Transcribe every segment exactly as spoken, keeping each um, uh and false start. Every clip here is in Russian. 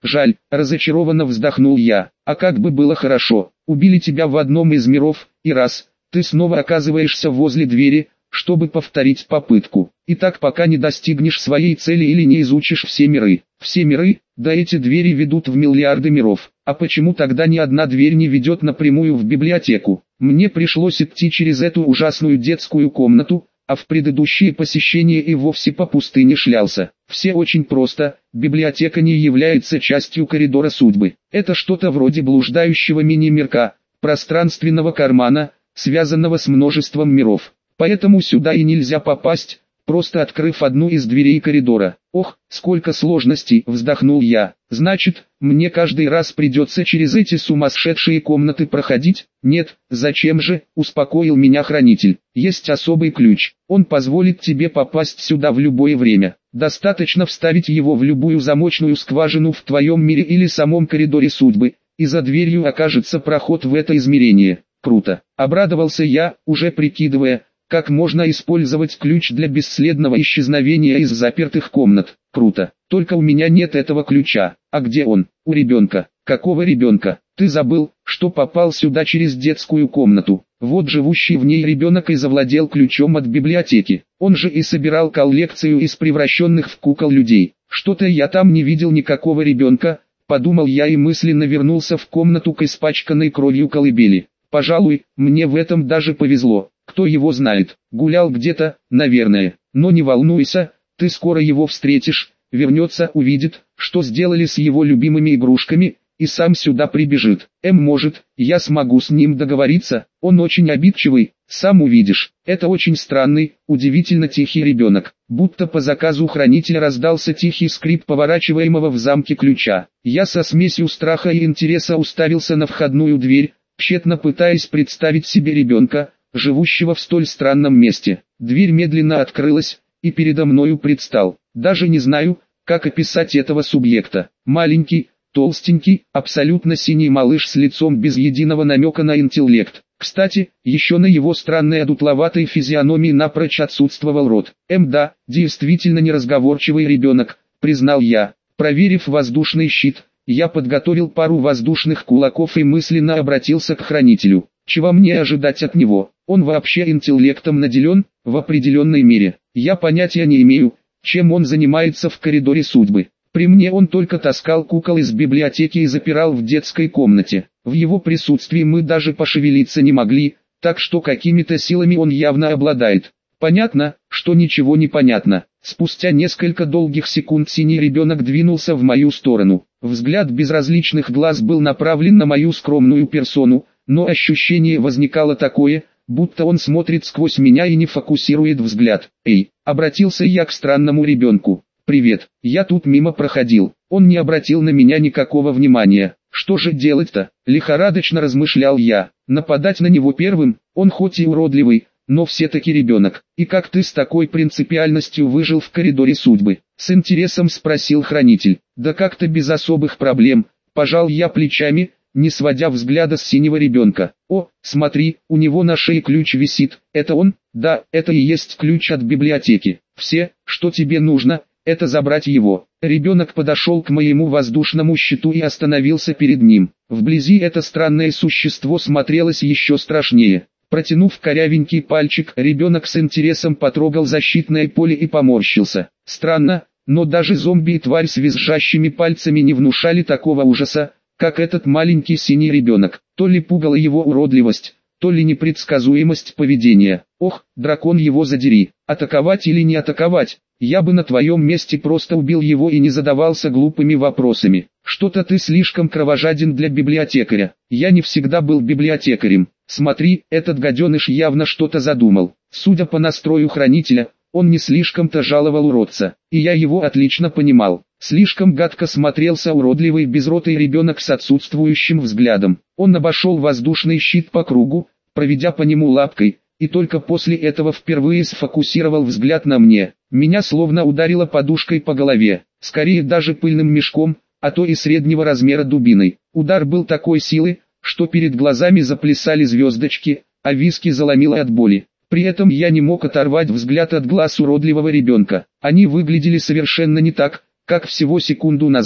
жаль, разочарованно вздохнул я. А как бы было хорошо, убили тебя в одном из миров, и раз, ты снова оказываешься возле двери, чтобы повторить попытку. И так пока не достигнешь своей цели или не изучишь все миры. Все миры, да эти двери ведут в миллиарды миров. А почему тогда ни одна дверь не ведет напрямую в библиотеку? Мне пришлось идти через эту ужасную детскую комнату, а в предыдущие посещения и вовсе по пустыне шлялся. Все очень просто, библиотека не является частью коридора судьбы. Это что-то вроде блуждающего мини-мирка, пространственного кармана, связанного с множеством миров. Поэтому сюда и нельзя попасть, просто открыв одну из дверей коридора. Ох, сколько сложностей, вздохнул я. Значит, мне каждый раз придется через эти сумасшедшие комнаты проходить? Нет, зачем же, успокоил меня хранитель. Есть особый ключ, он позволит тебе попасть сюда в любое время. Достаточно вставить его в любую замочную скважину в твоем мире или самом коридоре судьбы, и за дверью окажется проход в это измерение. Круто, обрадовался я, уже прикидывая, как можно использовать ключ для бесследного исчезновения из запертых комнат. Круто. Только у меня нет этого ключа. А где он? У ребенка. Какого ребенка? Ты забыл, что попал сюда через детскую комнату. Вот живущий в ней ребенок и завладел ключом от библиотеки. Он же и собирал коллекцию из превращенных в кукол людей. Что-то я там не видел никакого ребенка, подумал я и мысленно вернулся в комнату к испачканной кровью колыбели. Пожалуй, мне в этом даже повезло. Кто его знает, гулял где-то, наверное. Но не волнуйся, ты скоро его встретишь, вернется, увидит, что сделали с его любимыми игрушками, и сам сюда прибежит. Эм, может, я смогу с ним договориться, он очень обидчивый, сам увидишь. Это очень странный, удивительно тихий ребенок. Будто по заказу хранителя раздался тихий скрип поворачиваемого в замке ключа. Я со смесью страха и интереса уставился на входную дверь, тщетно пытаясь представить себе ребенка, живущего в столь странном месте. Дверь медленно открылась, и передо мною предстал. Даже не знаю, как описать этого субъекта. Маленький, толстенький, абсолютно синий малыш с лицом без единого намека на интеллект. Кстати, еще на его странной одутловатой физиономии напрочь отсутствовал рот. Эм да, действительно неразговорчивый ребенок, признал я. Проверив воздушный щит, я подготовил пару воздушных кулаков и мысленно обратился к хранителю. Чего мне ожидать от него? Он вообще интеллектом наделен? В определенной мере. Я понятия не имею, чем он занимается в коридоре судьбы. При мне он только таскал кукол из библиотеки и запирал в детской комнате. В его присутствии мы даже пошевелиться не могли, так что какими-то силами он явно обладает. Понятно, что ничего не понятно. Спустя несколько долгих секунд синий ребенок двинулся в мою сторону. Взгляд безразличных глаз был направлен на мою скромную персону, но ощущение возникало такое, будто он смотрит сквозь меня и не фокусирует взгляд. «Эй!» — обратился я к странному ребенку. «Привет, я тут мимо проходил». Он не обратил на меня никакого внимания. Что же делать-то? Лихорадочно размышлял я. Нападать на него первым? Он хоть и уродливый, но все-таки ребенок. И как ты с такой принципиальностью выжил в коридоре судьбы? С интересом спросил хранитель. Да как-то без особых проблем. Пожал я плечами, не сводя взгляда с синего ребенка. О, смотри, у него на шее ключ висит. Это он? Да, это и есть ключ от библиотеки. Все, что тебе нужно, это забрать его. Ребенок подошел к моему воздушному щиту и остановился перед ним. Вблизи это странное существо смотрелось еще страшнее. Протянув корявенький пальчик, ребенок с интересом потрогал защитное поле и поморщился. Странно, но даже зомби и тварь с визжащими пальцами не внушали такого ужаса, как этот маленький синий ребенок. То ли пугала его уродливость, то ли непредсказуемость поведения. Ох, дракон его задери, атаковать или не атаковать? Я бы на твоем месте просто убил его и не задавался глупыми вопросами. Что-то ты слишком кровожаден для библиотекаря. Я не всегда был библиотекарем. Смотри, этот гаденыш явно что-то задумал. Судя по настрою хранителя, он не слишком-то жаловал уродца. И я его отлично понимал. Слишком гадко смотрелся уродливый безротый ребенок с отсутствующим взглядом. Он обошел воздушный щит по кругу, проведя по нему лапкой, и только после этого впервые сфокусировал взгляд на мне. Меня словно ударило подушкой по голове, скорее даже пыльным мешком, а то и среднего размера дубиной. Удар был такой силы, что перед глазами заплясали звездочки, а виски заломило от боли. При этом я не мог оторвать взгляд от глаз уродливого ребенка. Они выглядели совершенно не так, как всего секунду назад,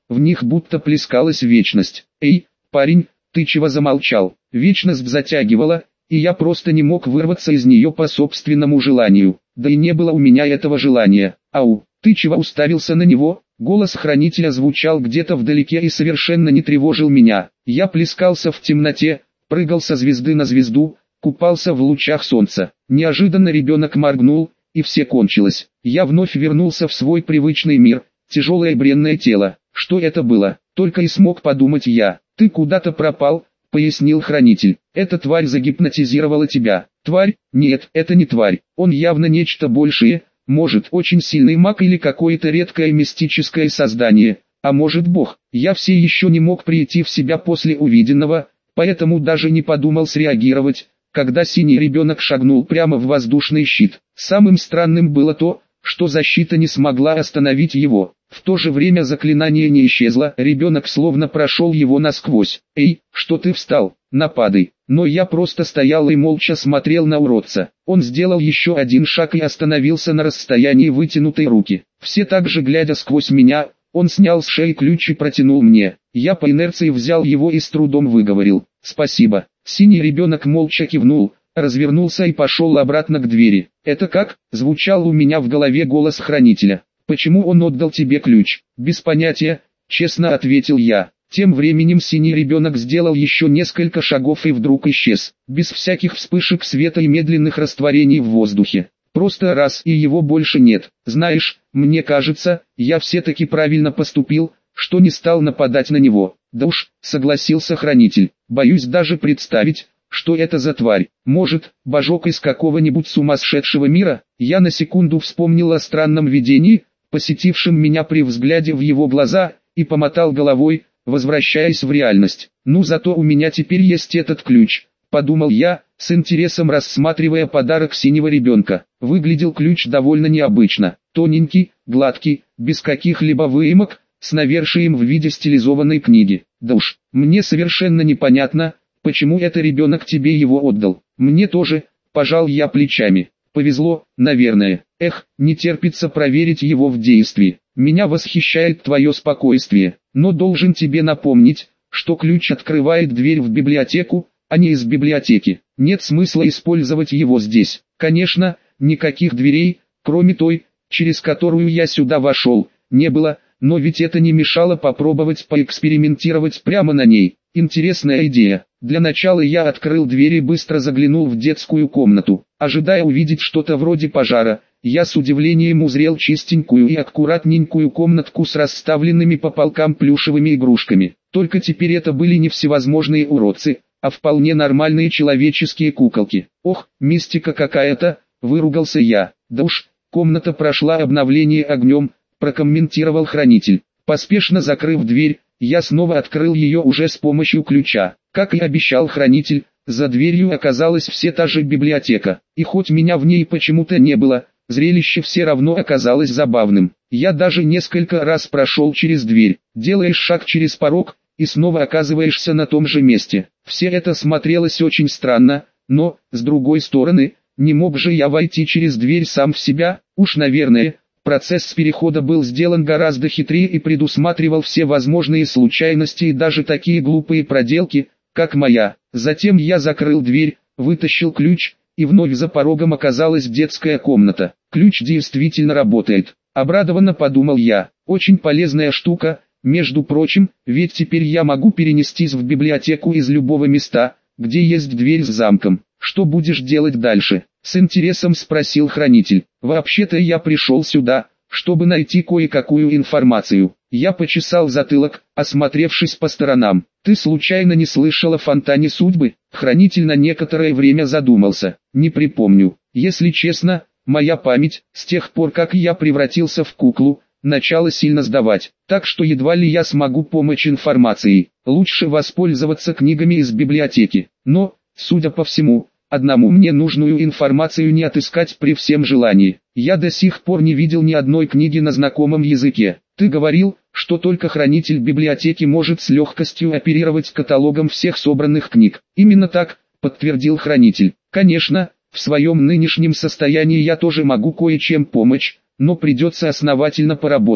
в них будто плескалась вечность. «Эй, парень, ты чего замолчал?» Вечность затягивала, и я просто не мог вырваться из нее по собственному желанию. Да и не было у меня этого желания. «Ау, ты чего уставился на него?» Голос хранителя звучал где-то вдалеке и совершенно не тревожил меня. Я плескался в темноте, прыгал со звезды на звезду, купался в лучах солнца. Неожиданно ребенок моргнул, и все кончилось. Я вновь вернулся в свой привычный мир, тяжелое бренное тело. Что это было? Только и смог подумать я. «Ты куда-то пропал», — пояснил хранитель. «Эта тварь загипнотизировала тебя». «Тварь? Нет, это не тварь. Он явно нечто большее. Может, очень сильный маг или какое-то редкое мистическое создание, а может бог». Я все еще не мог прийти в себя после увиденного, поэтому даже не подумал среагировать, когда синий ребенок шагнул прямо в воздушный щит. Самым странным было то, что защита не смогла остановить его. В то же время заклинание не исчезло, ребенок словно прошел его насквозь. «Эй, что ты встал? Нападай!» Но я просто стоял и молча смотрел на уродца. Он сделал еще один шаг и остановился на расстоянии вытянутой руки. Все так же глядя сквозь меня, он снял с шеи ключ и протянул мне. Я по инерции взял его и с трудом выговорил: «Спасибо». Синий ребенок молча кивнул, развернулся и пошел обратно к двери. «Это как?» — звучал у меня в голове голос хранителя. «Почему он отдал тебе ключ?» «Без понятия», — честно ответил я. Тем временем синий ребенок сделал еще несколько шагов и вдруг исчез, без всяких вспышек света и медленных растворений в воздухе. Просто раз и его больше нет. «Знаешь, мне кажется, я все-таки правильно поступил, что не стал нападать на него». «Да уж», — согласился хранитель, — «боюсь даже представить, что это за тварь. Может, божок из какого-нибудь сумасшедшего мира?» Я на секунду вспомнил о странном видении, посетившем меня при взгляде в его глаза, и помотал головой, возвращаясь в реальность. «Ну зато у меня теперь есть этот ключ», — подумал я, с интересом рассматривая подарок синего ребенка. Выглядел ключ довольно необычно. Тоненький, гладкий, без каких-либо выемок, с навершием в виде стилизованной книги. «Да уж, мне совершенно непонятно, почему это ребенок тебе его отдал». «Мне тоже», — пожал я плечами. «Повезло, наверное. Эх, не терпится проверить его в действии. Меня восхищает твое спокойствие, но должен тебе напомнить, что ключ открывает дверь в библиотеку, а не из библиотеки. Нет смысла использовать его здесь. Конечно, никаких дверей, кроме той, через которую я сюда вошел, не было, но ведь это не мешало попробовать поэкспериментировать прямо на ней. Интересная идея. Для начала я открыл дверь и быстро заглянул в детскую комнату. Ожидая увидеть что-то вроде пожара, я с удивлением узрел чистенькую и аккуратненькую комнатку с расставленными по полкам плюшевыми игрушками. Только теперь это были не всевозможные уродцы, а вполне нормальные человеческие куколки. «Ох, мистика какая-то», — выругался я. «Да уж, комната прошла обновление огнем», — прокомментировал хранитель. Поспешно закрыв дверь, я снова открыл ее уже с помощью ключа. Как и обещал хранитель, за дверью оказалась все та же библиотека. И хоть меня в ней почему-то не было, зрелище все равно оказалось забавным. Я даже несколько раз прошел через дверь. Делаешь шаг через порог, и снова оказываешься на том же месте. Все это смотрелось очень странно, но, с другой стороны, не мог же я войти через дверь сам в себя. Уж наверное, процесс перехода был сделан гораздо хитрее и предусматривал все возможные случайности и даже такие глупые проделки, как моя. Затем я закрыл дверь, вытащил ключ, и вновь за порогом оказалась детская комната. Ключ действительно работает. Обрадованно подумал я. Очень полезная штука, между прочим, ведь теперь я могу перенестись в библиотеку из любого места, где есть дверь с замком. «Что будешь делать дальше?» — с интересом спросил хранитель. «Вообще-то я пришел сюда, чтобы найти кое-какую информацию». Я почесал затылок, осмотревшись по сторонам. «Ты случайно не слышал о фонтане судьбы?» Хранитель на некоторое время задумался. «Не припомню. Если честно, моя память, с тех пор как я превратился в куклу, начала сильно сдавать, так что едва ли я смогу помочь информацией. Лучше воспользоваться книгами из библиотеки. Но, судя по всему, одному мне нужную информацию не отыскать при всем желании. Я до сих пор не видел ни одной книги на знакомом языке. Ты говорил, что только хранитель библиотеки может с легкостью оперировать каталогом всех собранных книг. Именно так, подтвердил хранитель. Конечно, в своем нынешнем состоянии я тоже могу кое-чем помочь, но придется основательно поработать.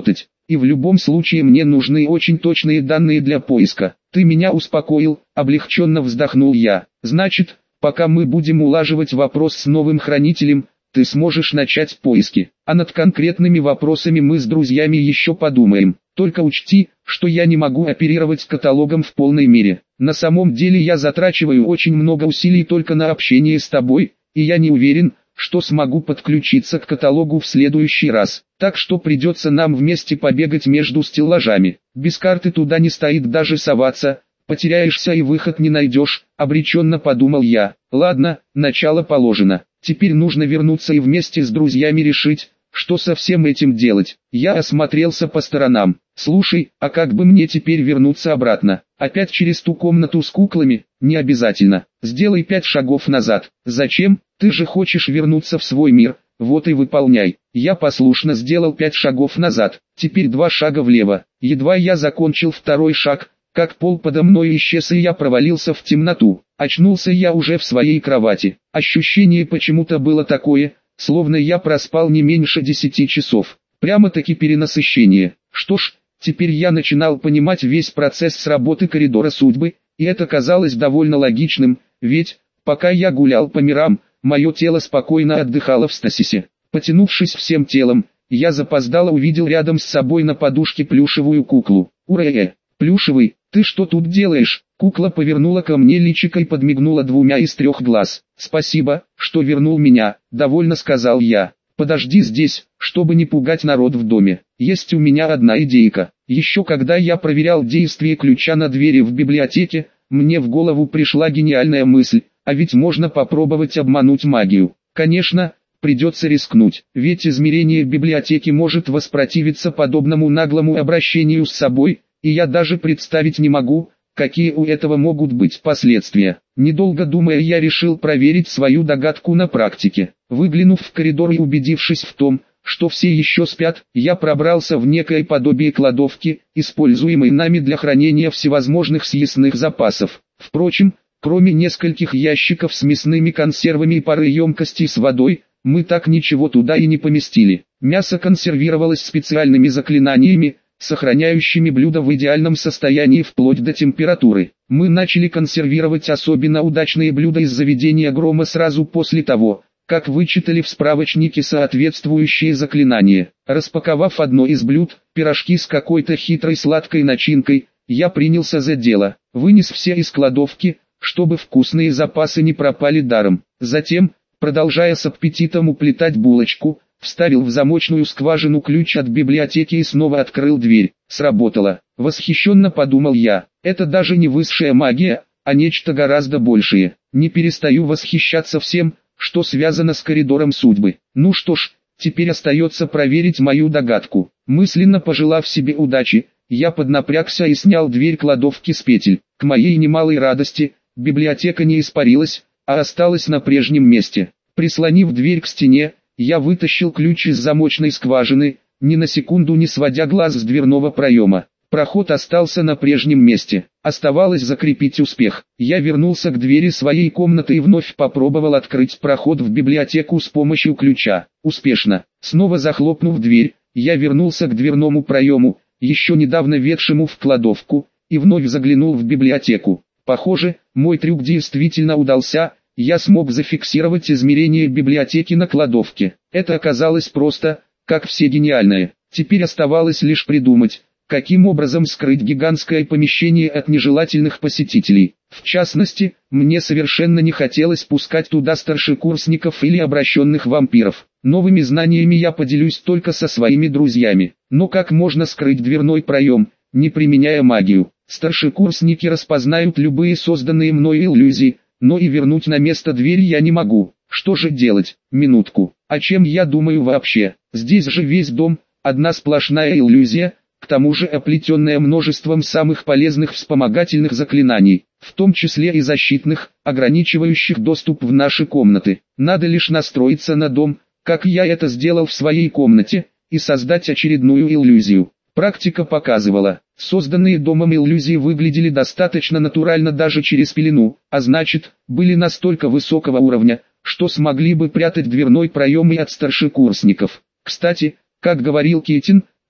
и в любом случае мне нужны очень точные данные для поиска. Ты меня успокоил, облегченно вздохнул я. Значит, пока мы будем улаживать вопрос с новым хранителем, ты сможешь начать поиски, а над конкретными вопросами мы с друзьями еще подумаем. Только учти, что я не могу оперировать каталогом в полной мере. На самом деле я затрачиваю очень много усилий только на общение с тобой, и я не уверен, что смогу подключиться к каталогу в следующий раз. Так что придется нам вместе побегать между стеллажами. Без карты туда не стоит даже соваться, потеряешься и выход не найдешь, обреченно подумал я. Ладно, начало положено. Теперь нужно вернуться и вместе с друзьями решить, что со всем этим делать. Я осмотрелся по сторонам. Слушай, а как бы мне теперь вернуться обратно? Опять через ту комнату с куклами? Не обязательно. Сделай пять шагов назад. Зачем? Ты же хочешь вернуться в свой мир. Вот и выполняй. Я послушно сделал пять шагов назад. Теперь два шага влево. Едва я закончил второй шаг, как пол подо мной исчез и я провалился в темноту. Очнулся я уже в своей кровати. Ощущение почему-то было такое, словно я проспал не меньше десяти часов. Прямо-таки перенасыщение. Что ж, теперь я начинал понимать весь процесс работы коридора судьбы, и это казалось довольно логичным, ведь, пока я гулял по мирам, мое тело спокойно отдыхало в стасисе. Потянувшись всем телом, я запоздало увидел рядом с собой на подушке плюшевую куклу. «Ура-э, плюшевый, ты что тут делаешь?» Кукла повернула ко мне личико и подмигнула двумя из трех глаз. «Спасибо, что вернул меня», — довольно сказал я. «Подожди здесь, чтобы не пугать народ в доме. Есть у меня одна идейка. Еще когда я проверял действие ключа на двери в библиотеке, мне в голову пришла гениальная мысль, а ведь можно попробовать обмануть магию. Конечно, придется рискнуть, ведь измерение библиотеки может воспротивиться подобному наглому обращению с собой, и я даже представить не могу, какие у этого могут быть последствия. Недолго думая, я решил проверить свою догадку на практике. Выглянув в коридор и убедившись в том, что все еще спят, я пробрался в некое подобие кладовки, используемой нами для хранения всевозможных съестных запасов. Впрочем, кроме нескольких ящиков с мясными консервами и пары емкостей с водой, мы так ничего туда и не поместили. Мясо консервировалось специальными заклинаниями, сохраняющими блюдо в идеальном состоянии вплоть до температуры. Мы начали консервировать особенно удачные блюда из заведения Грома сразу после того, как вычитали в справочнике соответствующие заклинания. Распаковав одно из блюд, пирожки с какой-то хитрой сладкой начинкой, я принялся за дело. Вынес все из кладовки, чтобы вкусные запасы не пропали даром. Затем, продолжая с аппетитом уплетать булочку, вставил в замочную скважину ключ от библиотеки и снова открыл дверь. Сработало. Восхищенно подумал я. Это даже не высшая магия, а нечто гораздо большее. Не перестаю восхищаться всем, что связано с коридором судьбы. Ну что ж, теперь остается проверить мою догадку. Мысленно пожелав себе удачи, я поднапрягся и снял дверь кладовки с петель. К моей немалой радости, библиотека не испарилась, а осталась на прежнем месте. Прислонив дверь к стене, я вытащил ключ из замочной скважины, ни на секунду не сводя глаз с дверного проема. Проход остался на прежнем месте. Оставалось закрепить успех. Я вернулся к двери своей комнаты и вновь попробовал открыть проход в библиотеку с помощью ключа. Успешно. Снова захлопнув дверь, я вернулся к дверному проему, еще недавно ведшему в кладовку, и вновь заглянул в библиотеку. Похоже, мой трюк действительно удался. Я смог зафиксировать измерение библиотеки на кладовке. Это оказалось просто, как все гениальное. Теперь оставалось лишь придумать, каким образом скрыть гигантское помещение от нежелательных посетителей. В частности, мне совершенно не хотелось пускать туда старшекурсников или обращенных вампиров. Новыми знаниями я поделюсь только со своими друзьями. Но как можно скрыть дверной проем, не применяя магию? Старшекурсники распознают любые созданные мной иллюзии, но и вернуть на место дверь я не могу. Что же делать? Минутку. О чем я думаю вообще? Здесь же весь дом, одна сплошная иллюзия, к тому же оплетенная множеством самых полезных вспомогательных заклинаний, в том числе и защитных, ограничивающих доступ в наши комнаты. Надо лишь настроиться на дом, как я это сделал в своей комнате, и создать очередную иллюзию. Практика показывала, созданные домом иллюзии выглядели достаточно натурально даже через пелену, а значит, были настолько высокого уровня, что смогли бы прятать дверной проем и от старшекурсников. Кстати, как говорил Кетин,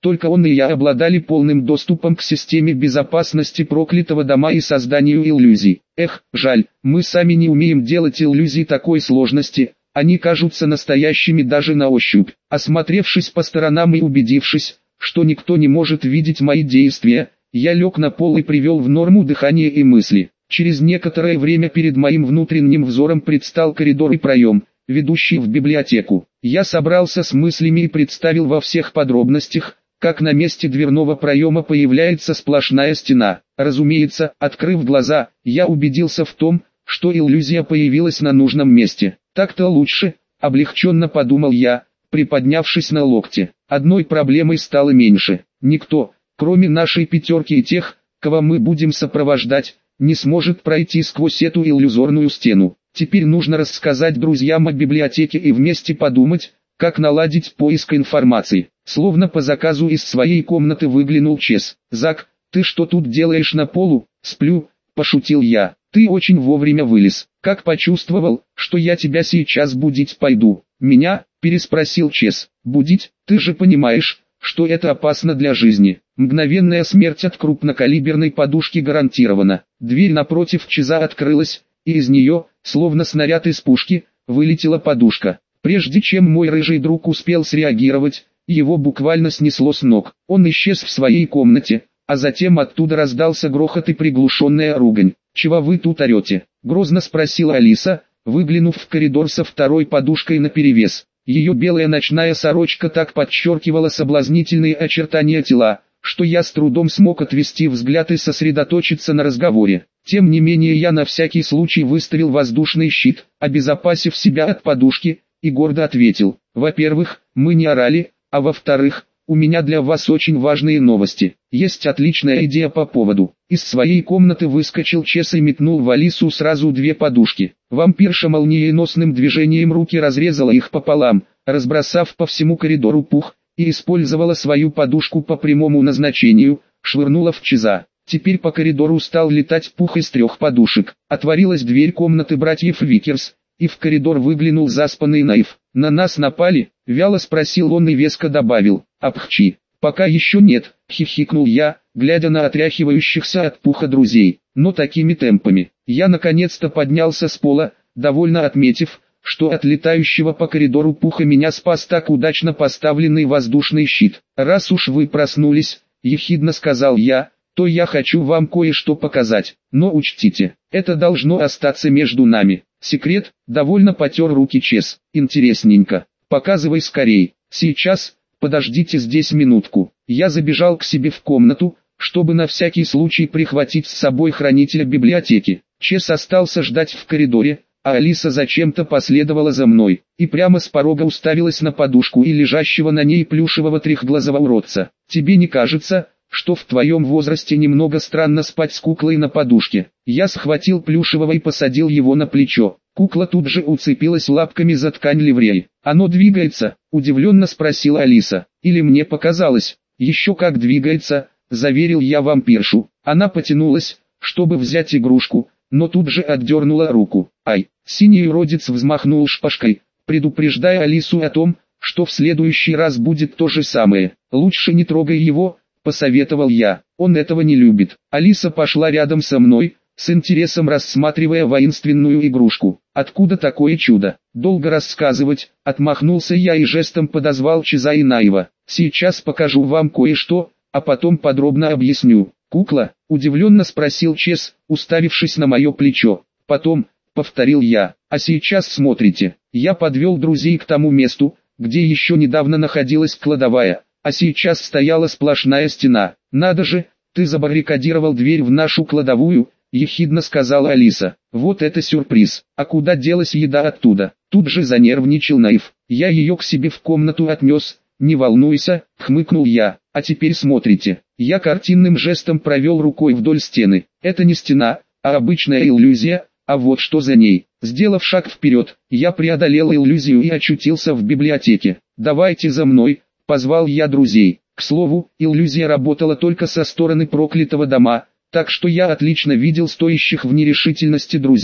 Только он и я обладали полным доступом к системе безопасности проклятого дома и созданию иллюзий. Эх, жаль, мы сами не умеем делать иллюзий такой сложности, они кажутся настоящими даже на ощупь. Осмотревшись по сторонам и убедившись, что никто не может видеть мои действия, я лег на пол и привел в норму дыхание и мысли. Через некоторое время перед моим внутренним взором предстал коридор и проем, ведущий в библиотеку. Я собрался с мыслями и представил во всех подробностях, как на месте дверного проема появляется сплошная стена. Разумеется, открыв глаза, я убедился в том, что иллюзия появилась на нужном месте. Так-то лучше, облегченно подумал я, приподнявшись на локте. Одной проблемой стало меньше. Никто, кроме нашей пятерки и тех, кого мы будем сопровождать, не сможет пройти сквозь эту иллюзорную стену. Теперь нужно рассказать друзьям о библиотеке и вместе подумать, как наладить поиск информации. Словно по заказу из своей комнаты выглянул Чес. «Зак, ты что тут делаешь на полу?» «Сплю», – пошутил я. «Ты очень вовремя вылез. Как почувствовал, что я тебя сейчас будить пойду?» «Меня?» – переспросил Чес. «Будить? Ты же понимаешь, что это опасно для жизни. Мгновенная смерть от крупнокалиберной подушки гарантирована». Дверь напротив Чеза открылась, и из нее, словно снаряд из пушки, вылетела подушка. Прежде чем мой рыжий друг успел среагировать, его буквально снесло с ног. Он исчез в своей комнате, а затем оттуда раздался грохот и приглушенная ругань. «Чего вы тут орете?» – грозно спросила Алиса, выглянув в коридор со второй подушкой наперевес. Ее белая ночная сорочка так подчеркивала соблазнительные очертания тела, что я с трудом смог отвести взгляд и сосредоточиться на разговоре. Тем не менее я на всякий случай выставил воздушный щит, обезопасив себя от подушки, и гордо ответил: «Во-первых, мы не орали, а во-вторых, у меня для вас очень важные новости. Есть отличная идея по поводу». Из своей комнаты выскочил Чес и метнул в Алису сразу две подушки. Вампирша молниеносным движением руки разрезала их пополам, разбросав по всему коридору пух, и использовала свою подушку по прямому назначению, швырнула в Чеза. Теперь по коридору стал летать пух из трех подушек. Отворилась дверь комнаты братьев Викерс, и в коридор выглянул заспанный Наив. «На нас напали?» — вяло спросил он и веско добавил: «Апхчи». «Пока еще нет», — хихикнул я, глядя на отряхивающихся от пуха друзей. Но такими темпами. Я наконец-то поднялся с пола, довольно отметив, что от летающего по коридору пуха меня спас так удачно поставленный воздушный щит. «Раз уж вы проснулись», — ехидно сказал я, — «то я хочу вам кое-что показать. Но учтите, это должно остаться между нами. Секрет?» — довольно потер руки Чес. «Интересненько. Показывай скорей. Сейчас, подождите здесь минутку». Я забежал к себе в комнату, чтобы на всякий случай прихватить с собой хранителя библиотеки. Чес остался ждать в коридоре, а Алиса зачем-то последовала за мной, и прямо с порога уставилась на подушку и лежащего на ней плюшевого трехглазого уродца. «Тебе не кажется, что в твоем возрасте немного странно спать с куклой на подушке?» Я схватил плюшевого и посадил его на плечо. Кукла тут же уцепилась лапками за ткань ливреи. «Оно двигается?» – удивленно спросила Алиса. «Или мне показалось?» «Еще как двигается», – заверил я вампиршу. Она потянулась, чтобы взять игрушку, но тут же отдернула руку. «Ай!» Синий уродец взмахнул шпажкой, предупреждая Алису о том, что в следующий раз будет то же самое. «Лучше не трогай его», — посоветовал я. «Он этого не любит». Алиса пошла рядом со мной, с интересом рассматривая воинственную игрушку. «Откуда такое чудо?» «Долго рассказывать», — отмахнулся я и жестом подозвал Чеза и Наива. «Сейчас покажу вам кое-что, а потом подробно объясню». «Кукла?» — удивленно спросил Чез, уставившись на мое плечо. «Потом», — повторил я, — «а сейчас смотрите». Я подвел друзей к тому месту, где еще недавно находилась кладовая, а сейчас стояла сплошная стена. «Надо же, ты забаррикадировал дверь в нашу кладовую», — ехидно сказала Алиса. «Вот это сюрприз. А куда делась еда оттуда?» Тут же занервничал Наив. «Я ее к себе в комнату отнес». «Не волнуйся», — хмыкнул я. «А теперь смотрите». Я картинным жестом провел рукой вдоль стены. Это не стена, а обычная иллюзия, а вот что за ней. Сделав шаг вперед, я преодолел иллюзию и очутился в библиотеке. «Давайте за мной», — позвал я друзей. К слову, иллюзия работала только со стороны проклятого дома, так что я отлично видел стоящих в нерешительности друзей,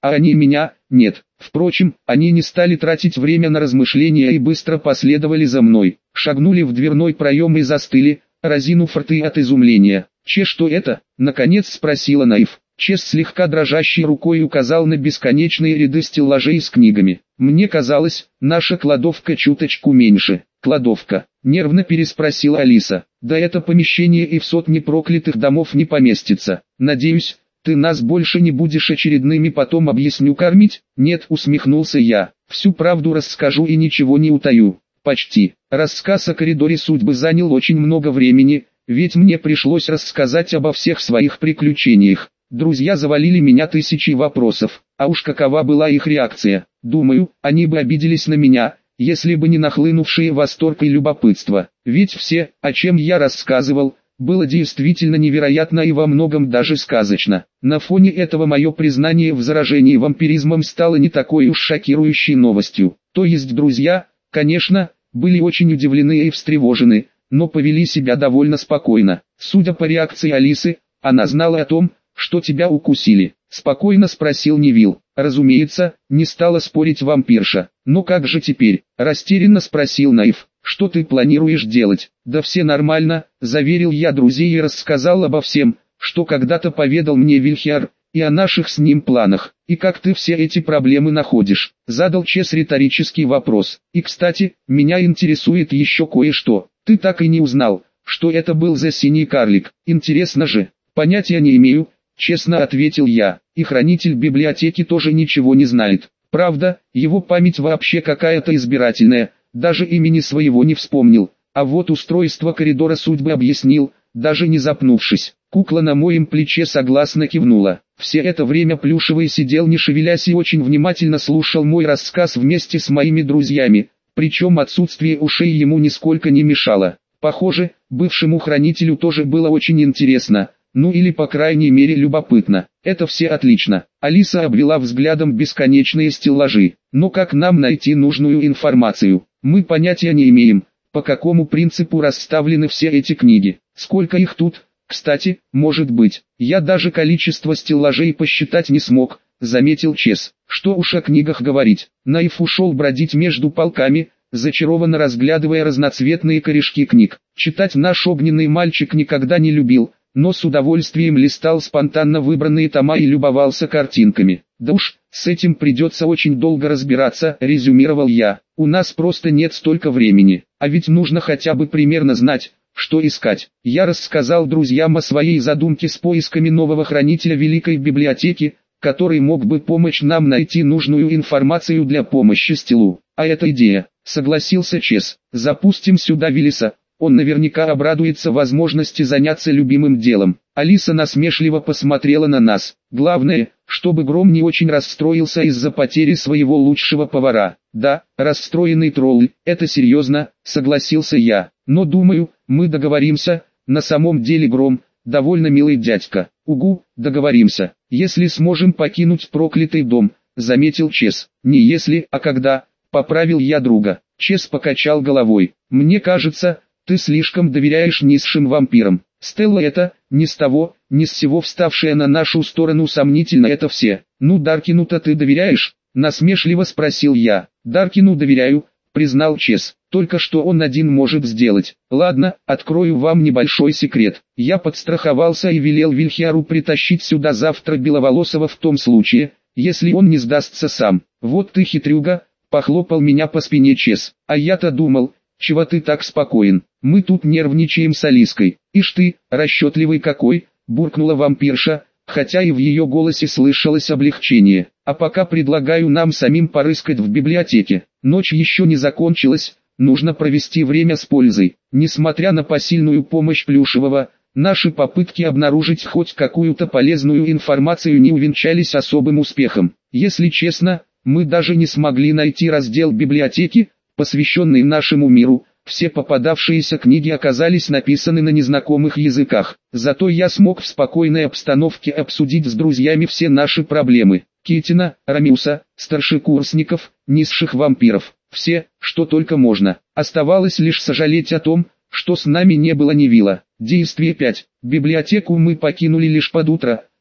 а они меня, нет. Впрочем, они не стали тратить время на размышления и быстро последовали за мной. Шагнули в дверной проем и застыли, разинув рты от изумления. «Че, что это?» — наконец спросила Наив. Чес слегка дрожащей рукой указал на бесконечные ряды стеллажей с книгами. «Мне казалось, наша кладовка чуточку меньше». «Кладовка?» — нервно переспросила Алиса. «Да это помещение и в сотни проклятых домов не поместится. Надеюсь, ты нас больше не будешь очередными потом объясню кормить?» «Нет», — усмехнулся я. «Всю правду расскажу и ничего не утаю». «Почти». Рассказ о коридоре судьбы занял очень много времени, ведь мне пришлось рассказать обо всех своих приключениях. Друзья завалили меня тысячей вопросов, а уж какова была их реакция. Думаю, они бы обиделись на меня, если бы не нахлынувшие восторг и любопытство. Ведь все, о чем я рассказывал, было действительно невероятно и во многом даже сказочно. На фоне этого мое признание в заражении вампиризмом стало не такой уж шокирующей новостью. То есть друзья, конечно, были очень удивлены и встревожены, но повели себя довольно спокойно. Судя по реакции Алисы, она знала о том, что тебя укусили. Спокойно спросил Невилл. Разумеется, не стала спорить вампирша. Но как же теперь? Растерянно спросил Наив. Что ты планируешь делать? Да все нормально, заверил я друзей и рассказал обо всем, что когда-то поведал мне Вильхиар, и о наших с ним планах. И как ты все эти проблемы находишь? Задал Чес риторический вопрос. И кстати, меня интересует еще кое-что. Ты так и не узнал, что это был за синий карлик. Интересно же. Понятия не имею. Честно ответил я, и хранитель библиотеки тоже ничего не знает. Правда, его память вообще какая-то избирательная, даже имени своего не вспомнил, а вот устройство коридора судьбы объяснил, даже не запнувшись. Кукла на моем плече согласно кивнула. Все это время Плюшевый сидел не шевелясь и очень внимательно слушал мой рассказ вместе с моими друзьями, причем отсутствие ушей ему нисколько не мешало. Похоже, бывшему хранителю тоже было очень интересно. Ну или по крайней мере любопытно. Это все отлично. Алиса обвела взглядом бесконечные стеллажи. Но как нам найти нужную информацию? Мы понятия не имеем, по какому принципу расставлены все эти книги. Сколько их тут? Кстати, может быть, я даже количество стеллажей посчитать не смог, заметил Чес. Что уж о книгах говорить. Наив ушел бродить между полками, зачарованно разглядывая разноцветные корешки книг. Читать наш огненный мальчик никогда не любил, но с удовольствием листал спонтанно выбранные тома и любовался картинками. «Да уж, с этим придется очень долго разбираться», — резюмировал я. «У нас просто нет столько времени, а ведь нужно хотя бы примерно знать, что искать». Я рассказал друзьям о своей задумке с поисками нового хранителя Великой Библиотеки, который мог бы помочь нам найти нужную информацию для помощи Стеллу. «А эта идея», — согласился Чес. «Запустим сюда Виллиса. Он наверняка обрадуется возможности заняться любимым делом». Алиса насмешливо посмотрела на нас. «Главное, чтобы Гром не очень расстроился из-за потери своего лучшего повара». «Да, расстроенный тролль, это серьезно», — согласился я. «Но думаю, мы договоримся. На самом деле Гром — довольно милый дядька». «Угу, договоримся. Если сможем покинуть проклятый дом», — заметил Чес. «Не если, а когда», — поправил я друга. Чес покачал головой. «Мне кажется, ты слишком доверяешь низшим вампирам. Стелла это, ни с того, ни с сего вставшая на нашу сторону сомнительно это все. Ну Даркину-то ты доверяешь?» — насмешливо спросил я. «Даркину доверяю», — признал Чес. «Только что он один может сделать. Ладно, открою вам небольшой секрет. Я подстраховался и велел Вильхиару притащить сюда завтра Беловолосого в том случае, если он не сдастся сам. Вот ты хитрюга», — похлопал меня по спине Чес. «А я-то думал, чего ты так спокоен? Мы тут нервничаем с Алиской». «Ишь ты, расчетливый какой», — буркнула вампирша, хотя и в ее голосе слышалось облегчение. «А пока предлагаю нам самим порыскать в библиотеке. Ночь еще не закончилась, нужно провести время с пользой». Несмотря на посильную помощь Плюшевого, наши попытки обнаружить хоть какую-то полезную информацию не увенчались особым успехом. Если честно, мы даже не смогли найти раздел библиотеки, посвященный нашему миру. Все попадавшиеся книги оказались написаны на незнакомых языках. Зато я смог в спокойной обстановке обсудить с друзьями все наши проблемы. Китина, Рамиуса, старшекурсников, низших вампиров. Все, что только можно. Оставалось лишь сожалеть о том, что с нами не было Невилла. Действие пять. Библиотеку мы покинули лишь под утро,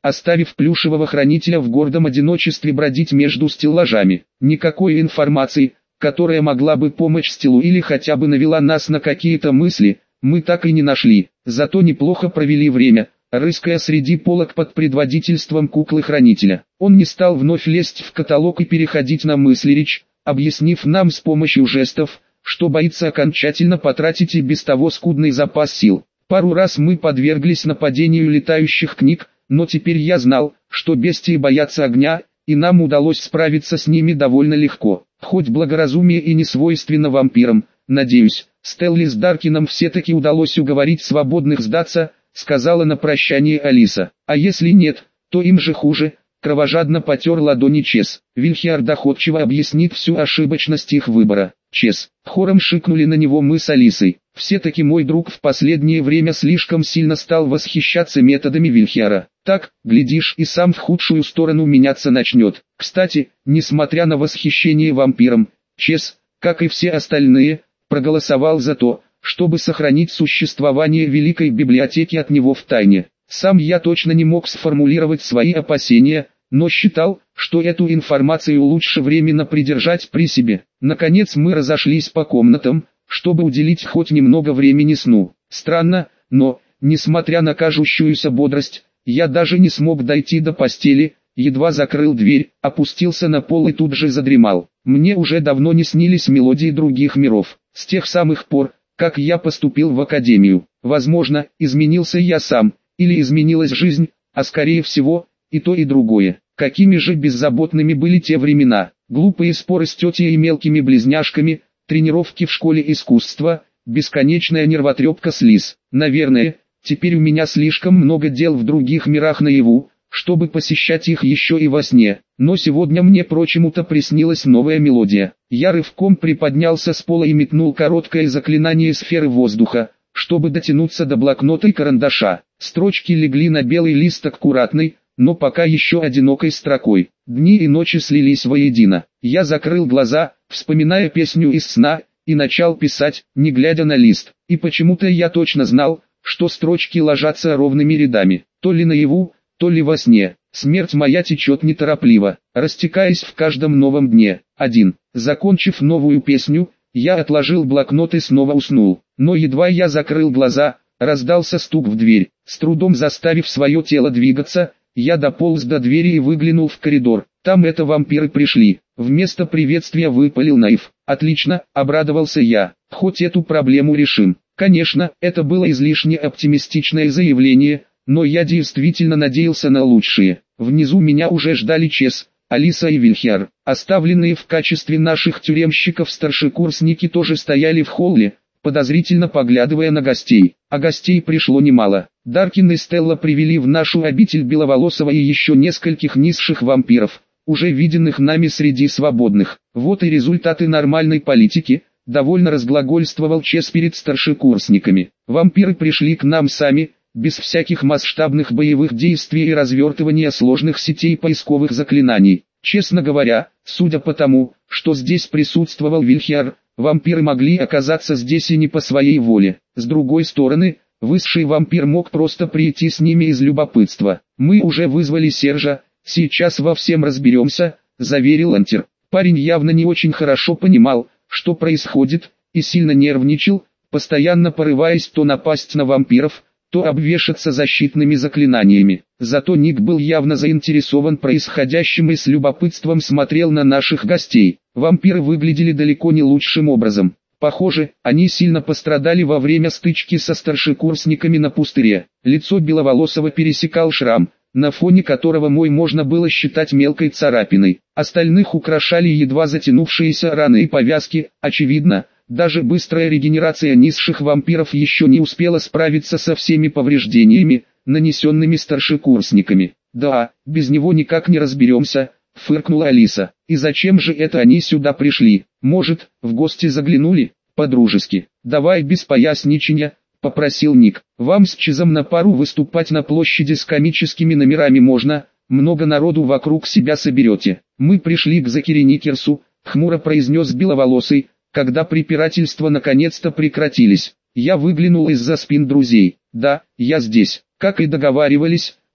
оставив плюшевого хранителя в гордом одиночестве бродить между стеллажами. Никакой информации, которая могла бы помочь Стелу или хотя бы навела нас на какие-то мысли, мы так и не нашли. Зато неплохо провели время, рыская среди полок под предводительством куклы-хранителя. Он не стал вновь лезть в каталог и переходить на мысли-речь, объяснив нам с помощью жестов, что боится окончательно потратить и без того скудный запас сил. Пару раз мы подверглись нападению летающих книг, но теперь я знал, что бестии боятся огня, и нам удалось справиться с ними довольно легко. Хоть благоразумие и не свойственно вампирам, надеюсь, Стелли с Даркином все-таки удалось уговорить свободных сдаться, сказала на прощание Алиса. А если нет, то им же хуже. Кровожадно потер ладони Чес. Вильхиар доходчиво объяснит всю ошибочность их выбора. Чес. Хором шикнули на него мы с Алисой. Все-таки мой друг в последнее время слишком сильно стал восхищаться методами Вильхиара. Так, глядишь, и сам в худшую сторону меняться начнет. Кстати, несмотря на восхищение вампиром, Чес, как и все остальные, проголосовал за то, чтобы сохранить существование Великой Библиотеки от него в тайне. Сам я точно не мог сформулировать свои опасения, но считал, что эту информацию лучше временно придержать при себе. Наконец мы разошлись по комнатам, чтобы уделить хоть немного времени сну. Странно, но, несмотря на кажущуюся бодрость, я даже не смог дойти до постели, едва закрыл дверь, опустился на пол и тут же задремал. Мне уже давно не снились мелодии других миров, с тех самых пор, как я поступил в академию. Возможно, изменился я сам, или изменилась жизнь, а скорее всего, и то и другое. Какими же беззаботными были те времена, глупые споры с тетей и мелкими близняшками, тренировки в школе искусства, бесконечная нервотрепка с Лиз. Наверное, теперь у меня слишком много дел в других мирах наяву, чтобы посещать их еще и во сне. Но сегодня мне почему-то приснилась новая мелодия. Я рывком приподнялся с пола и метнул короткое заклинание сферы воздуха, чтобы дотянуться до блокнота и карандаша. Строчки легли на белый лист аккуратной, но пока еще одинокой строкой. Дни и ночи слились воедино. Я закрыл глаза, вспоминая песню из сна, и начал писать, не глядя на лист. И почему-то я точно знал, что строчки ложатся ровными рядами, то ли наяву, то ли во сне. Смерть моя течет неторопливо, растекаясь в каждом новом дне. Один. Закончив новую песню, я отложил блокнот и снова уснул. Но едва я закрыл глаза, раздался стук в дверь. С трудом заставив свое тело двигаться, я дополз до двери и выглянул в коридор. Там это вампиры пришли. Вместо приветствия выпалил Наив. Отлично, обрадовался я. Хоть эту проблему решим. Конечно, это было излишне оптимистичное заявление, но я действительно надеялся на лучшее. Внизу меня уже ждали Чес, Алиса и Вильхиар. Оставленные в качестве наших тюремщиков старшекурсники тоже стояли в холле, подозрительно поглядывая на гостей. А гостей пришло немало. Даркин и Стелла привели в нашу обитель Беловолосого и еще нескольких низших вампиров, уже виденных нами среди свободных. Вот и результаты нормальной политики, довольно разглагольствовал Чес перед старшекурсниками. Вампиры пришли к нам сами, без всяких масштабных боевых действий и развертывания сложных сетей поисковых заклинаний. Честно говоря, судя по тому, что здесь присутствовал Вильхиар, вампиры могли оказаться здесь и не по своей воле. С другой стороны, высший вампир мог просто прийти с ними из любопытства. «Мы уже вызвали Сержа, сейчас во всем разберемся», — заверил Антер. Парень явно не очень хорошо понимал, что происходит, и сильно нервничал, постоянно порываясь то напасть на вампиров, то обвешаться защитными заклинаниями. Зато Ник был явно заинтересован происходящим и с любопытством смотрел на наших гостей. Вампиры выглядели далеко не лучшим образом. Похоже, они сильно пострадали во время стычки со старшекурсниками на пустыре. Лицо Беловолосого пересекал шрам, на фоне которого мой можно было считать мелкой царапиной. Остальных украшали едва затянувшиеся раны и повязки. Очевидно, даже быстрая регенерация низших вампиров еще не успела справиться со всеми повреждениями, нанесенными старшекурсниками. «Да, без него никак не разберемся», — фыркнула Алиса. «И зачем же это они сюда пришли? Может, в гости заглянули? По-дружески. Давай без поясничения», — попросил Ник. «Вам с Чезом на пару выступать на площади с комическими номерами можно, много народу вокруг себя соберете». «Мы пришли к Закири Никерсу», — хмуро произнес Беловолосый, когда препирательства наконец-то прекратились. Я выглянул из-за спин друзей. «Да, я здесь. Как и договаривались,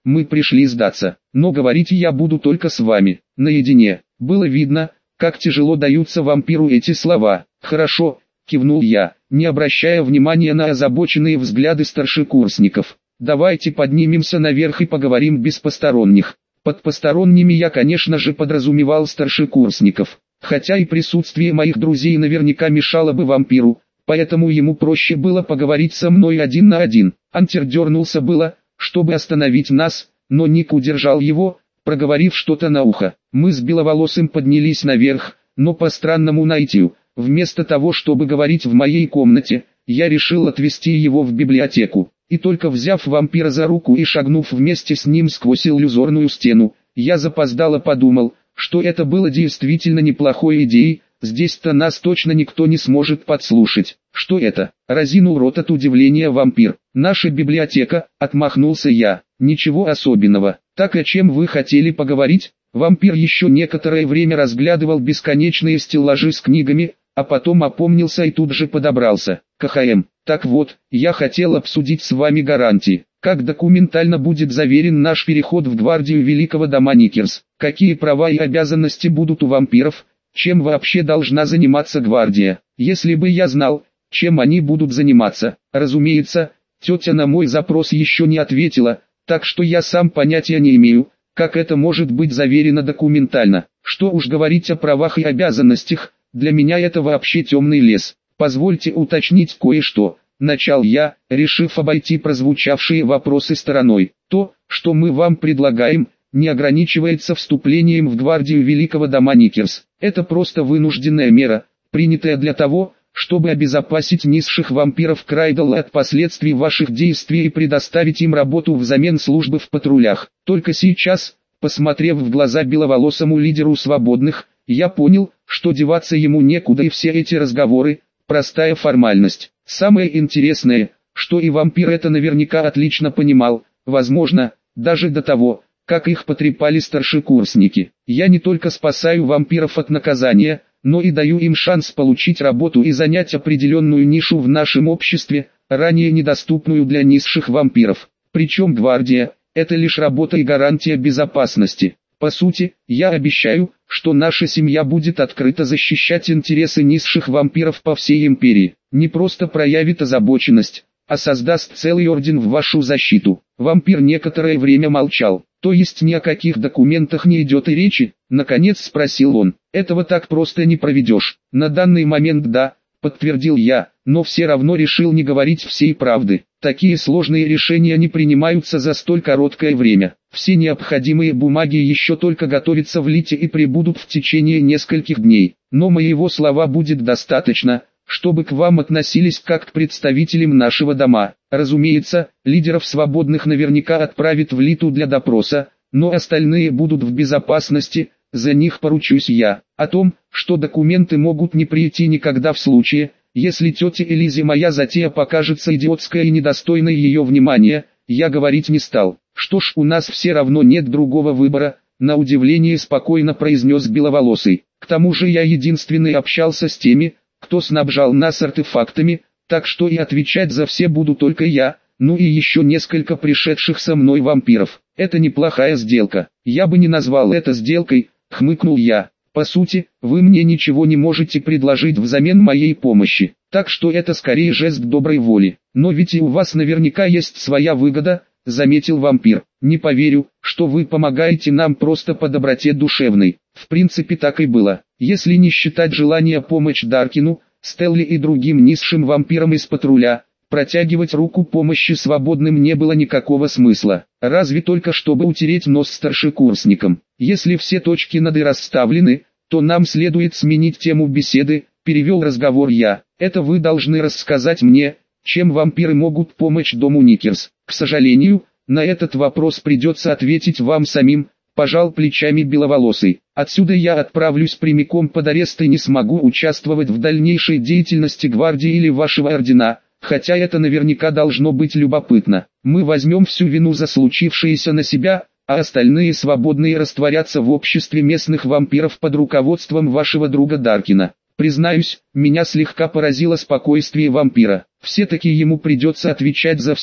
мы пришли сдаться, но говорить я буду только с вами, наедине. Было видно, как тяжело даются вампиру эти слова. Хорошо, кивнул я, не обращая внимания на озабоченные взгляды старшекурсников. Давайте поднимемся наверх и поговорим без посторонних. Под посторонними я, конечно же, подразумевал старшекурсников, хотя и присутствие моих друзей наверняка мешало бы вампиру, поэтому ему проще было поговорить со мной один на один. Антер дернулся было, чтобы остановить нас, но Ник удержал его, проговорив что-то на ухо. Мы с Беловолосым поднялись наверх, но по странному наитию, вместо того, чтобы говорить в моей комнате, я решил отвезти его в библиотеку. И только взяв вампира за руку и шагнув вместе с ним сквозь иллюзорную стену, я запоздало подумал, что это было действительно неплохой идеей, здесь-то нас точно никто не сможет подслушать. Что это? Разинул рот от удивления вампир. Наша библиотека, отмахнулся я. Ничего особенного. Так о чем вы хотели поговорить? Вампир еще некоторое время разглядывал бесконечные стеллажи с книгами, а потом опомнился и тут же подобрался. КХМ. Так вот, я хотел обсудить с вами гарантии. Как документально будет заверен наш переход в гвардию Великого дома Никерс? Какие права и обязанности будут у вампиров? Чем вообще должна заниматься гвардия? Если бы я знал, чем они будут заниматься. Разумеется, тетя на мой запрос еще не ответила, так что я сам понятия не имею, как это может быть заверено документально. Что уж говорить о правах и обязанностях, для меня это вообще темный лес. Позвольте уточнить кое-что. Начал я, решив обойти прозвучавшие вопросы стороной. То, что мы вам предлагаем, не ограничивается вступлением в гвардию Великого дома Никерс. Это просто вынужденная мера, принятая для того, чтобы обезопасить низших вампиров Крайдала от последствий ваших действий и предоставить им работу взамен службы в патрулях. Только сейчас, посмотрев в глаза беловолосому лидеру свободных, я понял, что деваться ему некуда и все эти разговоры – простая формальность. Самое интересное, что и вампир это наверняка отлично понимал, возможно, даже до того, как их потрепали старшекурсники. Я не только спасаю вампиров от наказания, но и даю им шанс получить работу и занять определенную нишу в нашем обществе, ранее недоступную для низших вампиров. Причем гвардия – это лишь работа и гарантия безопасности. По сути, я обещаю, что наша семья будет открыто защищать интересы низших вампиров по всей империи. Не просто проявит озабоченность, а создаст целый орден в вашу защиту. Вампир некоторое время молчал. То есть ни о каких документах не идет и речи? Наконец спросил он. Этого так просто не проведешь. На данный момент да, подтвердил я, но все равно решил не говорить всей правды. Такие сложные решения не принимаются за столь короткое время. Все необходимые бумаги еще только готовятся в Лите и прибудут в течение нескольких дней. Но моего слова будет достаточно, чтобы к вам относились как к представителям нашего дома. Разумеется, лидеров свободных наверняка отправят в Литу для допроса, но остальные будут в безопасности, за них поручусь я. О том, что документы могут не прийти никогда в случае, если тете Элизе моя затея покажется идиотской и недостойной ее внимания, я говорить не стал. Что ж, у нас все равно нет другого выбора, на удивление спокойно произнес Беловолосый. К тому же я единственный общался с теми, кто снабжал нас артефактами, так что и отвечать за все буду только я, ну и еще несколько пришедших со мной вампиров. Это неплохая сделка. Я бы не назвал это сделкой, хмыкнул я. По сути, вы мне ничего не можете предложить взамен моей помощи, так что это скорее жест доброй воли. Но ведь и у вас наверняка есть своя выгода, заметил вампир. Не поверю, что вы помогаете нам просто по доброте душевной. В принципе так и было. Если не считать желания помочь Даркину, Стелле и другим низшим вампирам из патруля, протягивать руку помощи свободным не было никакого смысла. Разве только чтобы утереть нос старшекурсникам. Если все точки над «и» расставлены, то нам следует сменить тему беседы, перевел разговор я. Это вы должны рассказать мне, чем вампиры могут помочь дому Никерс. К сожалению, на этот вопрос придется ответить вам самим, пожал плечами Беловолосый. Отсюда я отправлюсь прямиком под арест и не смогу участвовать в дальнейшей деятельности гвардии или вашего ордена, хотя это наверняка должно быть любопытно. Мы возьмем всю вину за случившееся на себя, а остальные свободные растворятся в обществе местных вампиров под руководством вашего друга Даркина. Признаюсь, меня слегка поразило спокойствие вампира. Все-таки ему придется отвечать за все,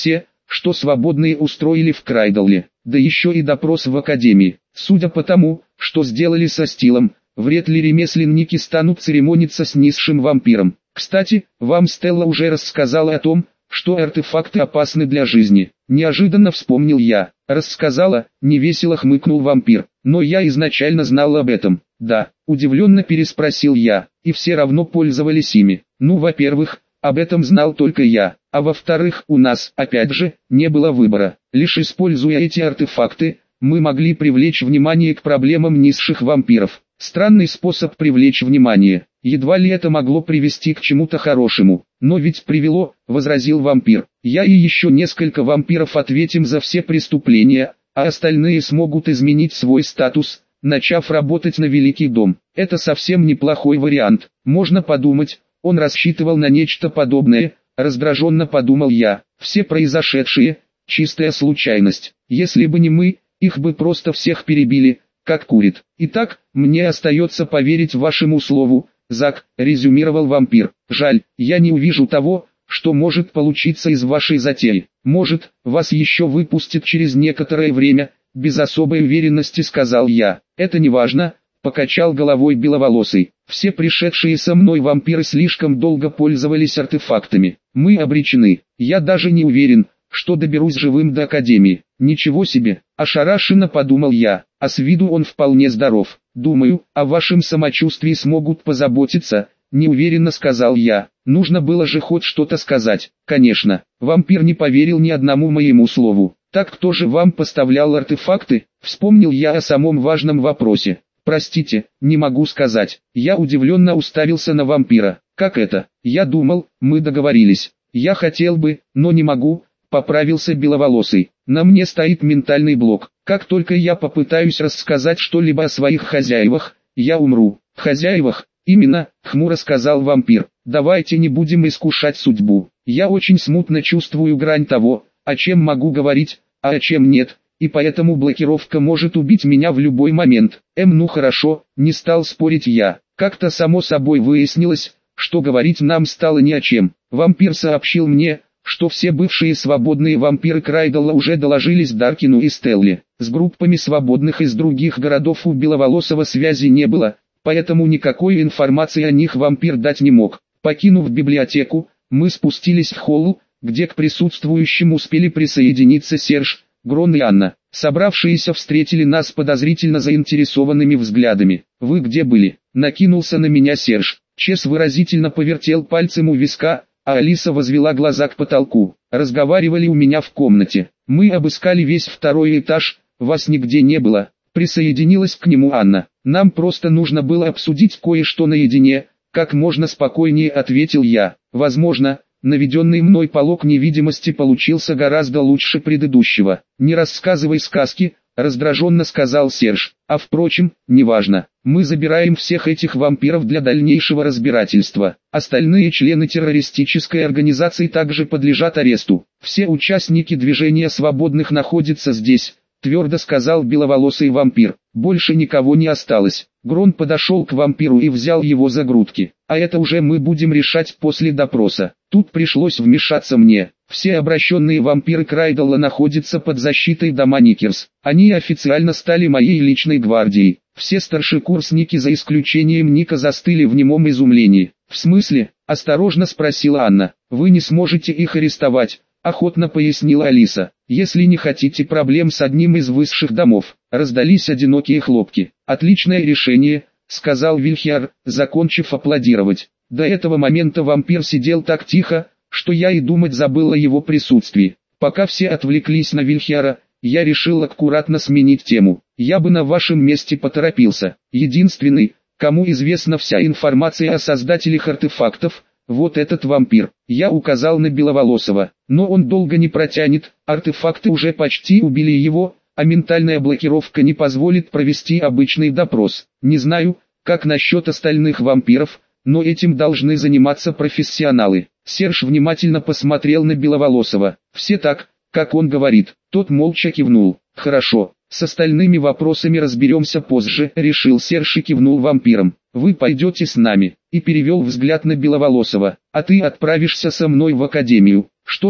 что свободные устроили в Крайдалле, да еще и допрос в академии. Судя по тому, что сделали со Стилом, вряд ли ремесленники станут церемониться с низшим вампиром. Кстати, вам Стелла уже рассказала о том, что артефакты опасны для жизни. Неожиданно вспомнил я. Рассказала, невесело хмыкнул вампир. Но я изначально знал об этом. Да, удивленно переспросил я. И все равно пользовались ими. Ну, во-первых, об этом знал только я. А во-вторых, у нас, опять же, не было выбора. Лишь используя эти артефакты, мы могли привлечь внимание к проблемам низших вампиров. Странный способ привлечь внимание. Едва ли это могло привести к чему-то хорошему. Но ведь привело, возразил вампир. Я и еще несколько вампиров ответим за все преступления, а остальные смогут изменить свой статус, начав работать на Великий дом. Это совсем неплохой вариант. Можно подумать, он рассчитывал на нечто подобное, раздраженно подумал я. Все произошедшие – чистая случайность. Если бы не мы, их бы просто всех перебили, как курит. Итак, мне остается поверить вашему слову, Зак, резюмировал вампир. Жаль, я не увижу того, что может получиться из вашей затеи. Может, вас еще выпустят через некоторое время, без особой уверенности сказал я. Это не важно, покачал головой беловолосый. Все пришедшие со мной вампиры слишком долго пользовались артефактами. Мы обречены. Я даже не уверен, что доберусь живым до Академии. Ничего себе, ошарашенно подумал я, а с виду он вполне здоров. Думаю, о вашем самочувствии смогут позаботиться, неуверенно сказал я. Нужно было же хоть что-то сказать. Конечно, вампир не поверил ни одному моему слову. Так кто же вам поставлял артефакты? Вспомнил я о самом важном вопросе. Простите, не могу сказать. Я удивленно уставился на вампира. Как это? Я думал, мы договорились. Я хотел бы, но не могу. Поправился беловолосый. На мне стоит ментальный блок. Как только я попытаюсь рассказать что-либо о своих хозяевах, я умру. Хозяевах? Именно, хмуро сказал вампир. Давайте не будем искушать судьбу. Я очень смутно чувствую грань того, о чем могу говорить, а о чем нет, и поэтому блокировка может убить меня в любой момент. Эм, ну хорошо, не стал спорить я. Как-то само собой выяснилось, что говорить нам стало не о чем. Вампир сообщил мне, что все бывшие свободные вампиры Крайдалла уже доложились Даркину и Стелле. С группами свободных из других городов у Беловолосого связи не было, поэтому никакой информации о них вампир дать не мог. Покинув библиотеку, мы спустились в холл, где к присутствующим успели присоединиться Серж, Грон и Анна. Собравшиеся встретили нас подозрительно заинтересованными взглядами. «Вы где были?» — накинулся на меня Серж. Чес выразительно повертел пальцем у виска, а Алиса возвела глаза к потолку. «Разговаривали у меня в комнате. Мы обыскали весь второй этаж, вас нигде не было». Присоединилась к нему Анна. «Нам просто нужно было обсудить кое-что наедине», — как можно спокойнее ответил я. «Возможно, наведенный мной полог невидимости получился гораздо лучше предыдущего. Не рассказывай сказки», — раздраженно сказал Серж. «А впрочем, неважно. Мы забираем всех этих вампиров для дальнейшего разбирательства. Остальные члены террористической организации также подлежат аресту. Все участники движения свободных находятся здесь», — твердо сказал беловолосый вампир. «Больше никого не осталось». Грон подошел к вампиру и взял его за грудки. «А это уже мы будем решать после допроса». Тут пришлось вмешаться мне. Все обращенные вампиры Крайдалла находятся под защитой дома Никерс. Они официально стали моей личной гвардией. Все старшекурсники за исключением Ника застыли в немом изумлении. «В смысле?» – осторожно спросила Анна. «Вы не сможете их арестовать», – охотно пояснила Алиса. «Если не хотите проблем с одним из высших домов». Раздались одинокие хлопки. «Отличное решение», — сказал Вильхиар, закончив аплодировать. До этого момента вампир сидел так тихо, что я и думать забыл о его присутствии. Пока все отвлеклись на Вильхиара, я решил аккуратно сменить тему. «Я бы на вашем месте поторопился. Единственный, кому известна вся информация о создателях артефактов, вот этот вампир». Я указал на Беловолосого. «Но он долго не протянет, артефакты уже почти убили его, а ментальная блокировка не позволит провести обычный допрос. Не знаю, как насчет остальных вампиров, но этим должны заниматься профессионалы». Серж внимательно посмотрел на Беловолосого. «Все так, как он говорит». Тот молча кивнул. «Хорошо, с остальными вопросами разберемся позже», — решил Серж и кивнул вампирам. «Вы пойдете с нами», — и перевел взгляд на Беловолосого. «А ты отправишься со мной в академию». «Что ж,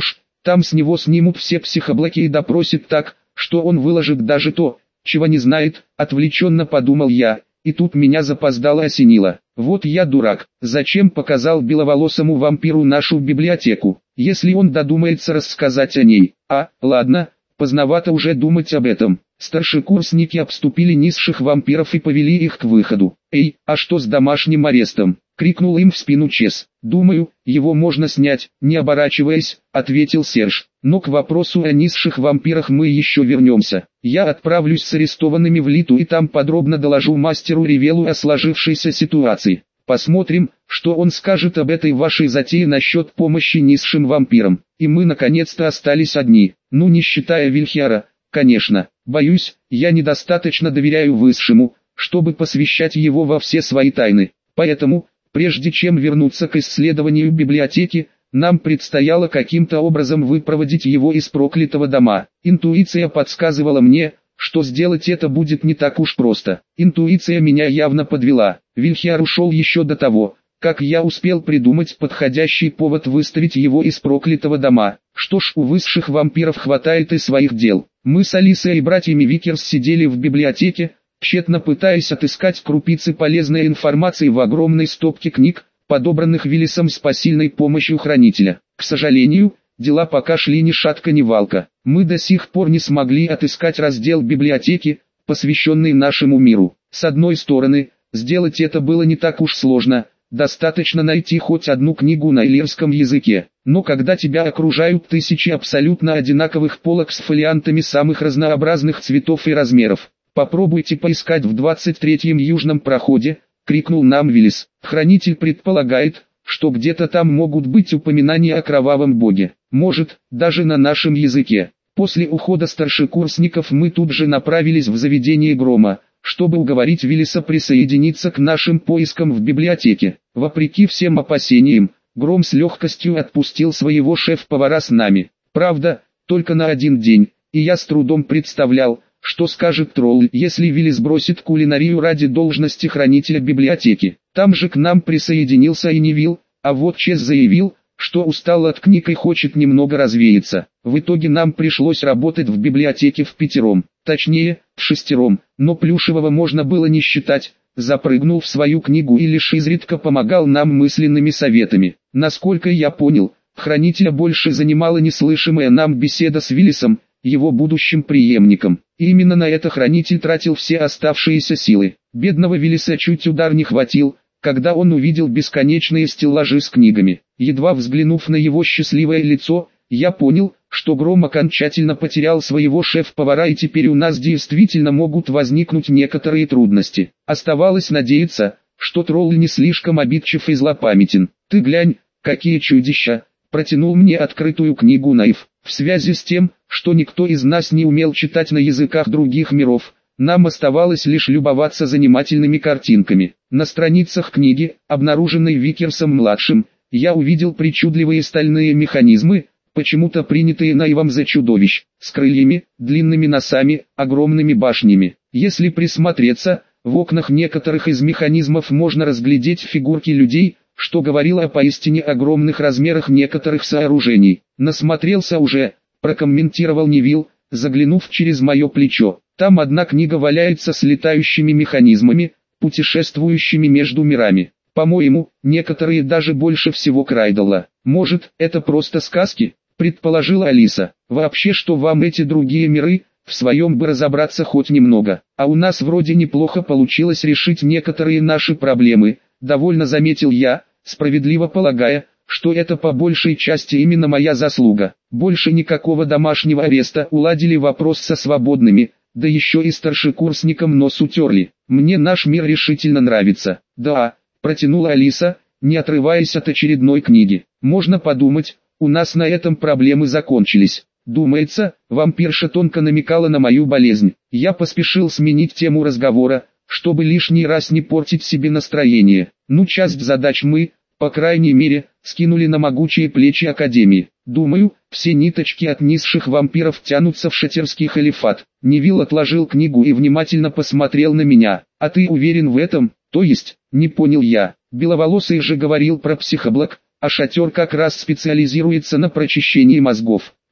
Там с него снимут все психоблоки и допросят так, что он выложит даже то, чего не знает, отвлеченно подумал я, и тут меня запоздало осенило. Вот я дурак, зачем показал беловолосому вампиру нашу библиотеку, если он додумается рассказать о ней? А, ладно, поздновато уже думать об этом. Старшекурсники обступили низших вампиров и повели их к выходу. «Эй, а что с домашним арестом?» — крикнул им в спину Чес. «Думаю, его можно снять», — не оборачиваясь, ответил Серж. «Но к вопросу о низших вампирах мы еще вернемся. Я отправлюсь с арестованными в Литу и там подробно доложу мастеру Ревелу о сложившейся ситуации. Посмотрим, что он скажет об этой вашей затее насчет помощи низшим вампирам. И мы наконец-то остались одни, ну не считая Вильхиара, конечно. Боюсь, я недостаточно доверяю Высшему, чтобы посвящать его во все свои тайны. Поэтому, прежде чем вернуться к исследованию библиотеки, нам предстояло каким-то образом выпроводить его из проклятого дома. Интуиция подсказывала мне, что сделать это будет не так уж просто. Интуиция меня явно подвела. Вильхиар ушел еще до того, как я успел придумать подходящий повод выставить его из проклятого дома. Что ж, у высших вампиров хватает и своих дел. Мы с Алисой и братьями Викерс сидели в библиотеке, тщетно пытаясь отыскать крупицы полезной информации в огромной стопке книг, подобранных Виллисом с посильной помощью хранителя. К сожалению, дела пока шли ни шатка ни валка. Мы до сих пор не смогли отыскать раздел библиотеки, посвященный нашему миру. С одной стороны, сделать это было не так уж сложно, достаточно найти хоть одну книгу на иллирском языке. Но когда тебя окружают тысячи абсолютно одинаковых полок с фолиантами самых разнообразных цветов и размеров, попробуйте поискать в двадцать третьем южном проходе, крикнул нам Виллис. Хранитель предполагает, что где-то там могут быть упоминания о кровавом боге, может, даже на нашем языке. После ухода старшекурсников мы тут же направились в заведение Грома, чтобы уговорить Виллиса присоединиться к нашим поискам в библиотеке. Вопреки всем опасениям, Гром с легкостью отпустил своего шеф-повара с нами. Правда, только на один день, и я с трудом представлял, что скажет тролл, если Виллис бросит кулинарию ради должности хранителя библиотеки. Там же к нам присоединился и Невилл, а вот Чес заявил, что устал от книг и хочет немного развеяться. В итоге нам пришлось работать в библиотеке впятером, точнее, в шестером, но Плюшевого можно было не считать, запрыгнул в свою книгу и лишь изредка помогал нам мысленными советами. Насколько я понял, хранителя больше занимала неслышимая нам беседа с Виллисом, его будущим преемником. И именно на это хранитель тратил все оставшиеся силы. Бедного Виллиса чуть удар не хватил, когда он увидел бесконечные стеллажи с книгами. Едва взглянув на его счастливое лицо, я понял, что Гром окончательно потерял своего шеф-повара и теперь у нас действительно могут возникнуть некоторые трудности. Оставалось надеяться, что тролл не слишком обидчив и злопамятен. «Ты глянь, какие чудища!» — протянул мне открытую книгу Наив. В связи с тем, что никто из нас не умел читать на языках других миров, нам оставалось лишь любоваться занимательными картинками. На страницах книги, обнаруженной Викерсом-младшим, я увидел причудливые стальные механизмы, почему-то принятые Наивом за чудовищ, с крыльями, длинными носами, огромными башнями. Если присмотреться, в окнах некоторых из механизмов можно разглядеть фигурки людей, что говорило о поистине огромных размерах некоторых сооружений. Насмотрелся уже, прокомментировал Невилл, заглянув через мое плечо. Там одна книга валяется с летающими механизмами, путешествующими между мирами. По-моему, некоторые даже больше всего Крайдала. Может, это просто сказки, предположила Алиса. Вообще, что вам эти другие миры, в своем бы разобраться хоть немного. А у нас вроде неплохо получилось решить некоторые наши проблемы, довольно заметил я, справедливо полагая, что это по большей части именно моя заслуга. Больше никакого домашнего ареста, уладили вопрос со свободными, да еще и старшекурсникам нос утерли. Мне наш мир решительно нравится. Да, протянула Алиса, не отрываясь от очередной книги. Можно подумать, у нас на этом проблемы закончились. Думается, вампирша тонко намекала на мою болезнь. Я поспешил сменить тему разговора, чтобы лишний раз не портить себе настроение. Ну, часть задач мы, по крайней мере, скинули на могучие плечи Академии. Думаю, все ниточки от низших вампиров тянутся в шатерский халифат. Невилл отложил книгу и внимательно посмотрел на меня. А ты уверен в этом? То есть, не понял я. Беловолосый же говорил про психоблок, а шатер как раз специализируется на прочищении мозгов.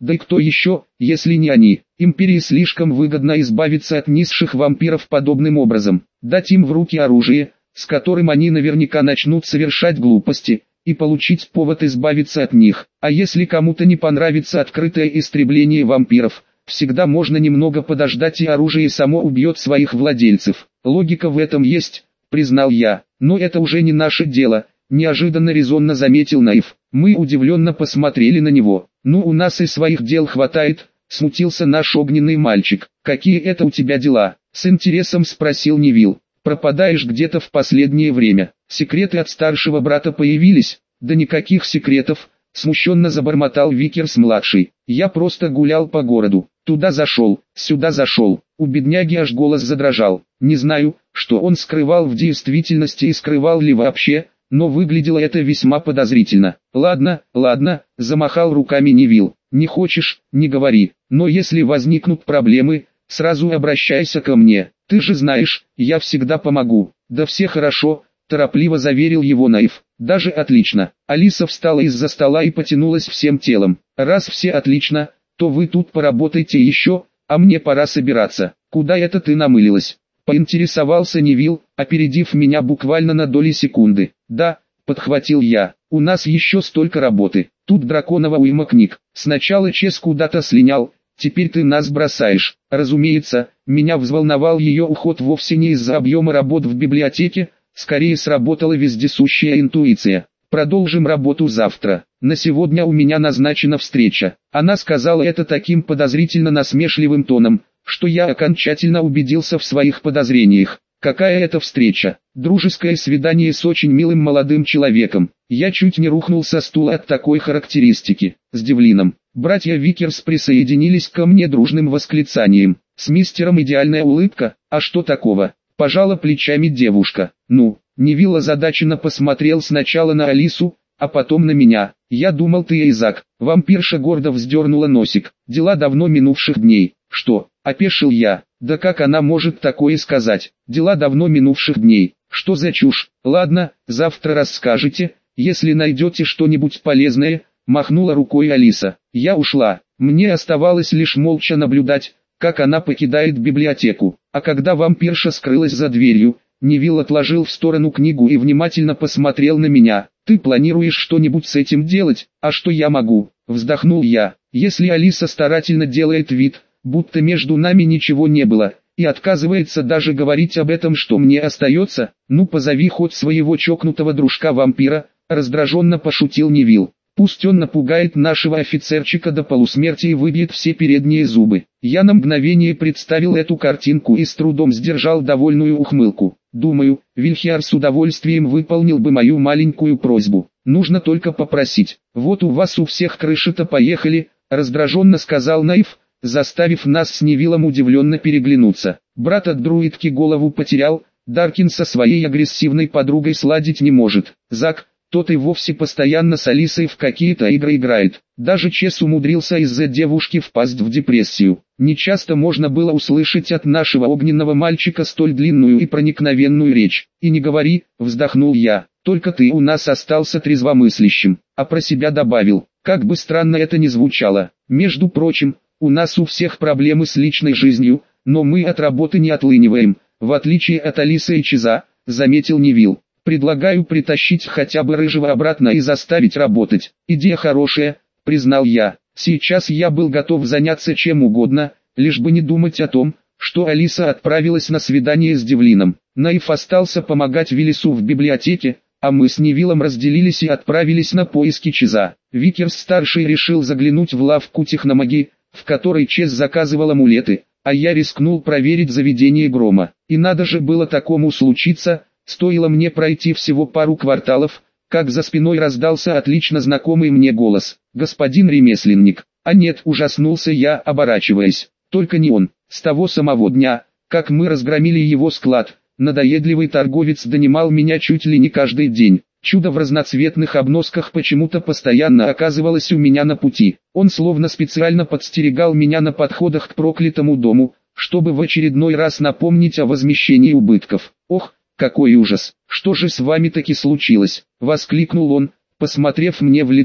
Да и кто еще, если не они? Империи слишком выгодно избавиться от низших вампиров подобным образом, дать им в руки оружие, с которым они наверняка начнут совершать глупости, и получить повод избавиться от них. А если кому-то не понравится открытое истребление вампиров, всегда можно немного подождать, и оружие само убьет своих владельцев. Логика в этом есть, признал я, но это уже не наше дело, неожиданно резонно заметил Наив. Мы удивленно посмотрели на него. Ну, у нас и своих дел хватает, смутился наш огненный мальчик. Какие это у тебя дела? С интересом спросил Невилл. Пропадаешь где-то в последнее время. Секреты от старшего брата появились? Да никаких секретов, смущенно забормотал Викерс-младший. Я просто гулял по городу. Туда зашел, сюда зашел. У бедняги аж голос задрожал. Не знаю, что он скрывал в действительности и скрывал ли вообще, но выглядело это весьма подозрительно. Ладно, ладно, замахал руками Невилл. Не хочешь, не говори. Но если возникнут проблемы, сразу обращайся ко мне. Ты же знаешь, я всегда помогу. Да все хорошо, торопливо заверил его Наив. Даже отлично. Алиса встала из-за стола и потянулась всем телом. Раз все отлично, то вы тут поработайте еще, а мне пора собираться. Куда это ты намылилась? Поинтересовался Невилл, опередив меня буквально на доли секунды. Да, подхватил я, у нас еще столько работы. Тут драконова уйма книг. Сначала Чес куда-то слинял, теперь ты нас бросаешь. Разумеется, меня взволновал ее уход вовсе не из-за объема работ в библиотеке, скорее сработала вездесущая интуиция. Продолжим работу завтра. На сегодня у меня назначена встреча. Она сказала это таким подозрительно насмешливым тоном, что я окончательно убедился в своих подозрениях. Какая это встреча? Дружеское свидание с очень милым молодым человеком. Я чуть не рухнул со стула от такой характеристики. С Девлином. Братья Викерс присоединились ко мне дружным восклицанием. С мистером идеальная улыбка, а что такого? Пожала плечами девушка. Ну, Невилл озадаченно посмотрел сначала на Алису, а потом на меня. Я думал, ты Эйзак. Вампирша гордо вздернула носик. Дела давно минувших дней. Что? Опешил я. Да как она может такое сказать? Дела давно минувших дней. Что за чушь? Ладно, завтра расскажете, если найдете что-нибудь полезное, махнула рукой Алиса. Я ушла. Мне оставалось лишь молча наблюдать, как она покидает библиотеку. А когда вампирша скрылась за дверью, Невилл отложил в сторону книгу и внимательно посмотрел на меня. Ты планируешь что-нибудь с этим делать? А что я могу? Вздохнул я. Если Алиса старательно делает вид, будто между нами ничего не было, и отказывается даже говорить об этом, что мне остается, ну позови хоть своего чокнутого дружка-вампира, раздраженно пошутил Невилл. Пусть он напугает нашего офицерчика до полусмерти и выбьет все передние зубы. Я на мгновение представил эту картинку и с трудом сдержал довольную ухмылку. Думаю, Вильхиар с удовольствием выполнил бы мою маленькую просьбу. Нужно только попросить. Вот у вас у всех крыши-то поехали, раздраженно сказал Наив, заставив нас с Невиллом удивленно переглянуться. Брат от друидки голову потерял, Даркин со своей агрессивной подругой сладить не может. Зак, тот и вовсе постоянно с Алисой в какие-то игры играет. Даже Чес умудрился из-за девушки впасть в депрессию. Нечасто можно было услышать от нашего огненного мальчика столь длинную и проникновенную речь. И не говори, вздохнул я, только ты у нас остался трезвомыслящим. А про себя добавил, как бы странно это ни звучало. Между прочим, у нас у всех проблемы с личной жизнью, но мы от работы не отлыниваем, в отличие от Алисы и Чеза, заметил Невилл. Предлагаю притащить хотя бы Рыжего обратно и заставить работать. Идея хорошая, признал я. Сейчас я был готов заняться чем угодно, лишь бы не думать о том, что Алиса отправилась на свидание с Девлином. Наив остался помогать Виллису в библиотеке, а мы с Невиллом разделились и отправились на поиски Чеза. Викерс-старший решил заглянуть в лавку техномагии, в которой Чез заказывал амулеты, а я рискнул проверить заведение Грома. И надо же было такому случиться. Стоило мне пройти всего пару кварталов, как за спиной раздался отлично знакомый мне голос. «Господин ремесленник». А нет, ужаснулся я, оборачиваясь. Только не он. С того самого дня, как мы разгромили его склад, надоедливый торговец донимал меня чуть ли не каждый день. Чудо в разноцветных обносках почему-то постоянно оказывалось у меня на пути. Он словно специально подстерегал меня на подходах к проклятому дому, чтобы в очередной раз напомнить о возмещении убытков. Ох! «Какой ужас! Что же с вами таки случилось?» — воскликнул он, посмотрев мне в лицо.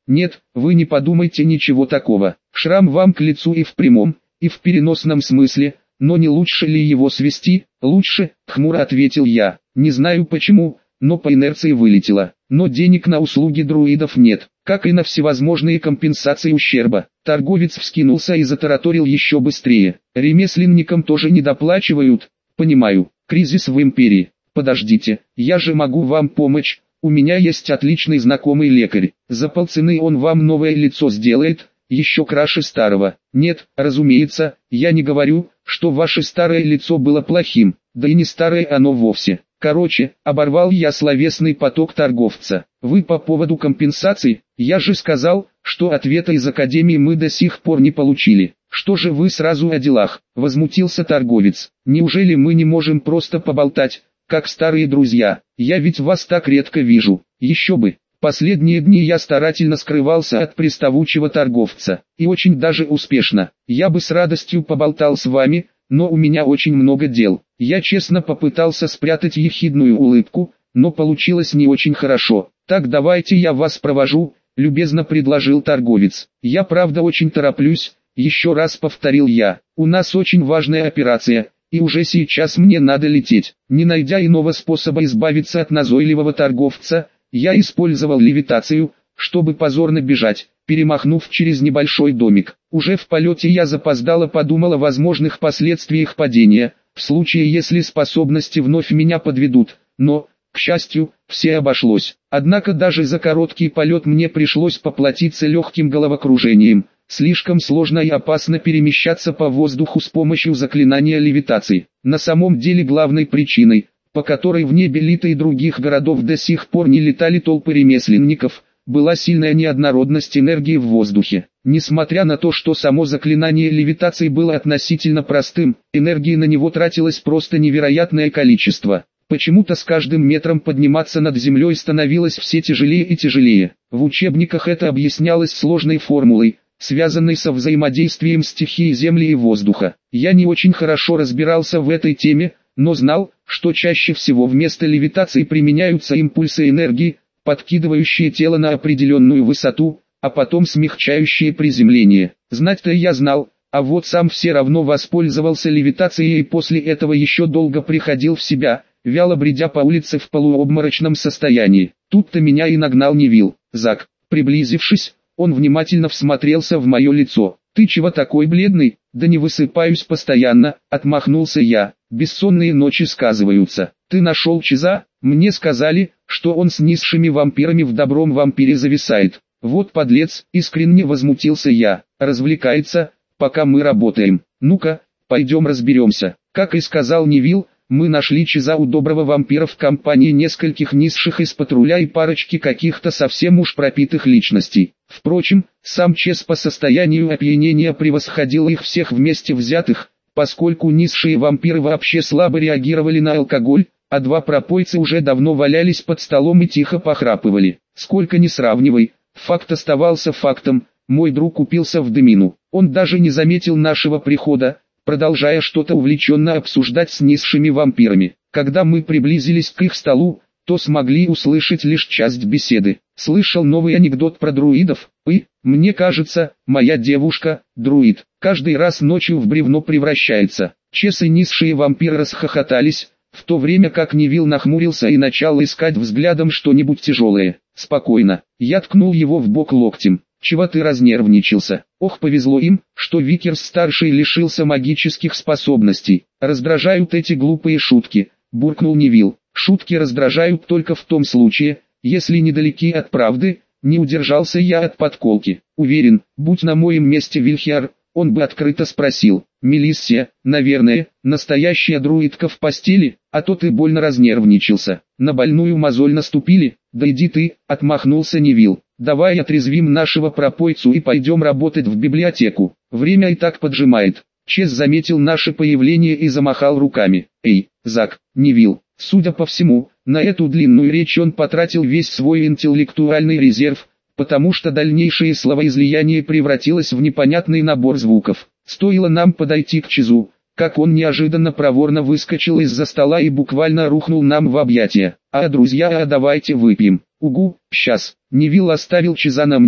Нет, вы не подумайте ничего такого. Шрам вам к лицу и в прямом, и в переносном смысле, но не лучше ли его свести? Лучше, хмуро ответил я. Не знаю почему, но по инерции вылетело. Но денег на услуги друидов нет, как и на всевозможные компенсации ущерба. Торговец вскинулся и затараторил еще быстрее. Ремесленникам тоже не доплачивают. Понимаю, кризис в империи. Подождите, я же могу вам помочь. У меня есть отличный знакомый лекарь. За полцены он вам новое лицо сделает, еще краше старого. Нет, разумеется, я не говорю, что ваше старое лицо было плохим, да и не старое оно вовсе. Короче, оборвал я словесный поток торговца. Вы по поводу компенсаций, я же сказал, что ответа из академии мы до сих пор не получили. Что же вы сразу о делах? Возмутился торговец. Неужели мы не можем просто поболтать, как старые друзья? Я ведь вас так редко вижу. Еще бы. Последние дни я старательно скрывался от приставучего торговца, и очень даже успешно. Я бы с радостью поболтал с вами, но у меня очень много дел. Я честно попытался спрятать ехидную улыбку, но получилось не очень хорошо. Так давайте я вас провожу, любезно предложил торговец. Я правда очень тороплюсь, еще раз повторил я. У нас очень важная операция, и уже сейчас мне надо лететь. Не найдя иного способа избавиться от назойливого торговца, я использовал левитацию, чтобы позорно бежать, перемахнув через небольшой домик. Уже в полете я запоздало подумал о возможных последствиях падения, в случае если способности вновь меня подведут, но, к счастью, все обошлось. Однако даже за короткий полет мне пришлось поплатиться легким головокружением. Слишком сложно и опасно перемещаться по воздуху с помощью заклинания левитации. На самом деле главной причиной, по которой в небе Лита и других городов до сих пор не летали толпы ремесленников, была сильная неоднородность энергии в воздухе. Несмотря на то, что само заклинание левитации было относительно простым, энергии на него тратилось просто невероятное количество. Почему-то с каждым метром подниматься над землей становилось все тяжелее и тяжелее. В учебниках это объяснялось сложной формулой, связанной со взаимодействием стихий земли и воздуха. Я не очень хорошо разбирался в этой теме, но знал, что чаще всего вместо левитации применяются импульсы энергии, подкидывающие тело на определенную высоту, а потом смягчающие приземление. Знать-то я знал, а вот сам все равно воспользовался левитацией и после этого еще долго приходил в себя, вяло бредя по улице в полуобморочном состоянии. Тут-то меня и нагнал Невилл. Зак, приблизившись, он внимательно всмотрелся в мое лицо. «Ты чего такой бледный?» «Да не высыпаюсь постоянно», — отмахнулся я. «Бессонные ночи сказываются. Ты нашел Чиза? Мне сказали, что он с низшими вампирами в добром вампире зависает». «Вот подлец», — искренне возмутился я. «Развлекается, пока мы работаем. Ну-ка, пойдем разберемся». Как и сказал Невилл, мы нашли Чиза у доброго вампира в компании нескольких низших из патруля и парочки каких-то совсем уж пропитых личностей. Впрочем, сам Чез по состоянию опьянения превосходил их всех вместе взятых, поскольку низшие вампиры вообще слабо реагировали на алкоголь, а два пропойца уже давно валялись под столом и тихо похрапывали. Сколько ни сравнивай, факт оставался фактом, мой друг упился в дымину. Он даже не заметил нашего прихода, продолжая что-то увлеченно обсуждать с низшими вампирами. Когда мы приблизились к их столу, то смогли услышать лишь часть беседы. Слышал новый анекдот про друидов, и, мне кажется, моя девушка, друид, каждый раз ночью в бревно превращается. Чес и низшие вампиры расхохотались, в то время как Невилл нахмурился и начал искать взглядом что-нибудь тяжелое. Спокойно, я ткнул его в бок локтем. «Чего ты разнервничался? Ох, повезло им, что Викерс-старший лишился магических способностей. Раздражают эти глупые шутки», — буркнул Невилл. «Шутки раздражают только в том случае, если недалеки от правды», — не удержался я от подколки. Уверен, будь на моем месте Вильхиар, он бы открыто спросил: «Мелиссия, наверное, настоящая друидка в постели, а то ты больно разнервничался. На больную мозоль наступили?» «Да иди ты», — отмахнулся Невилл. «Давай отрезвим нашего пропойцу и пойдем работать в библиотеку. Время и так поджимает». Чез заметил наше появление и замахал руками. «Эй, Зак, Невилл». Судя по всему, на эту длинную речь он потратил весь свой интеллектуальный резерв, потому что дальнейшее словоизлияние превратилось в непонятный набор звуков. Стоило нам подойти к Чезу, как он неожиданно проворно выскочил из-за стола и буквально рухнул нам в объятия. «А, друзья, а давайте выпьем». «Угу, сейчас». Невилл оставил Чеза на мне,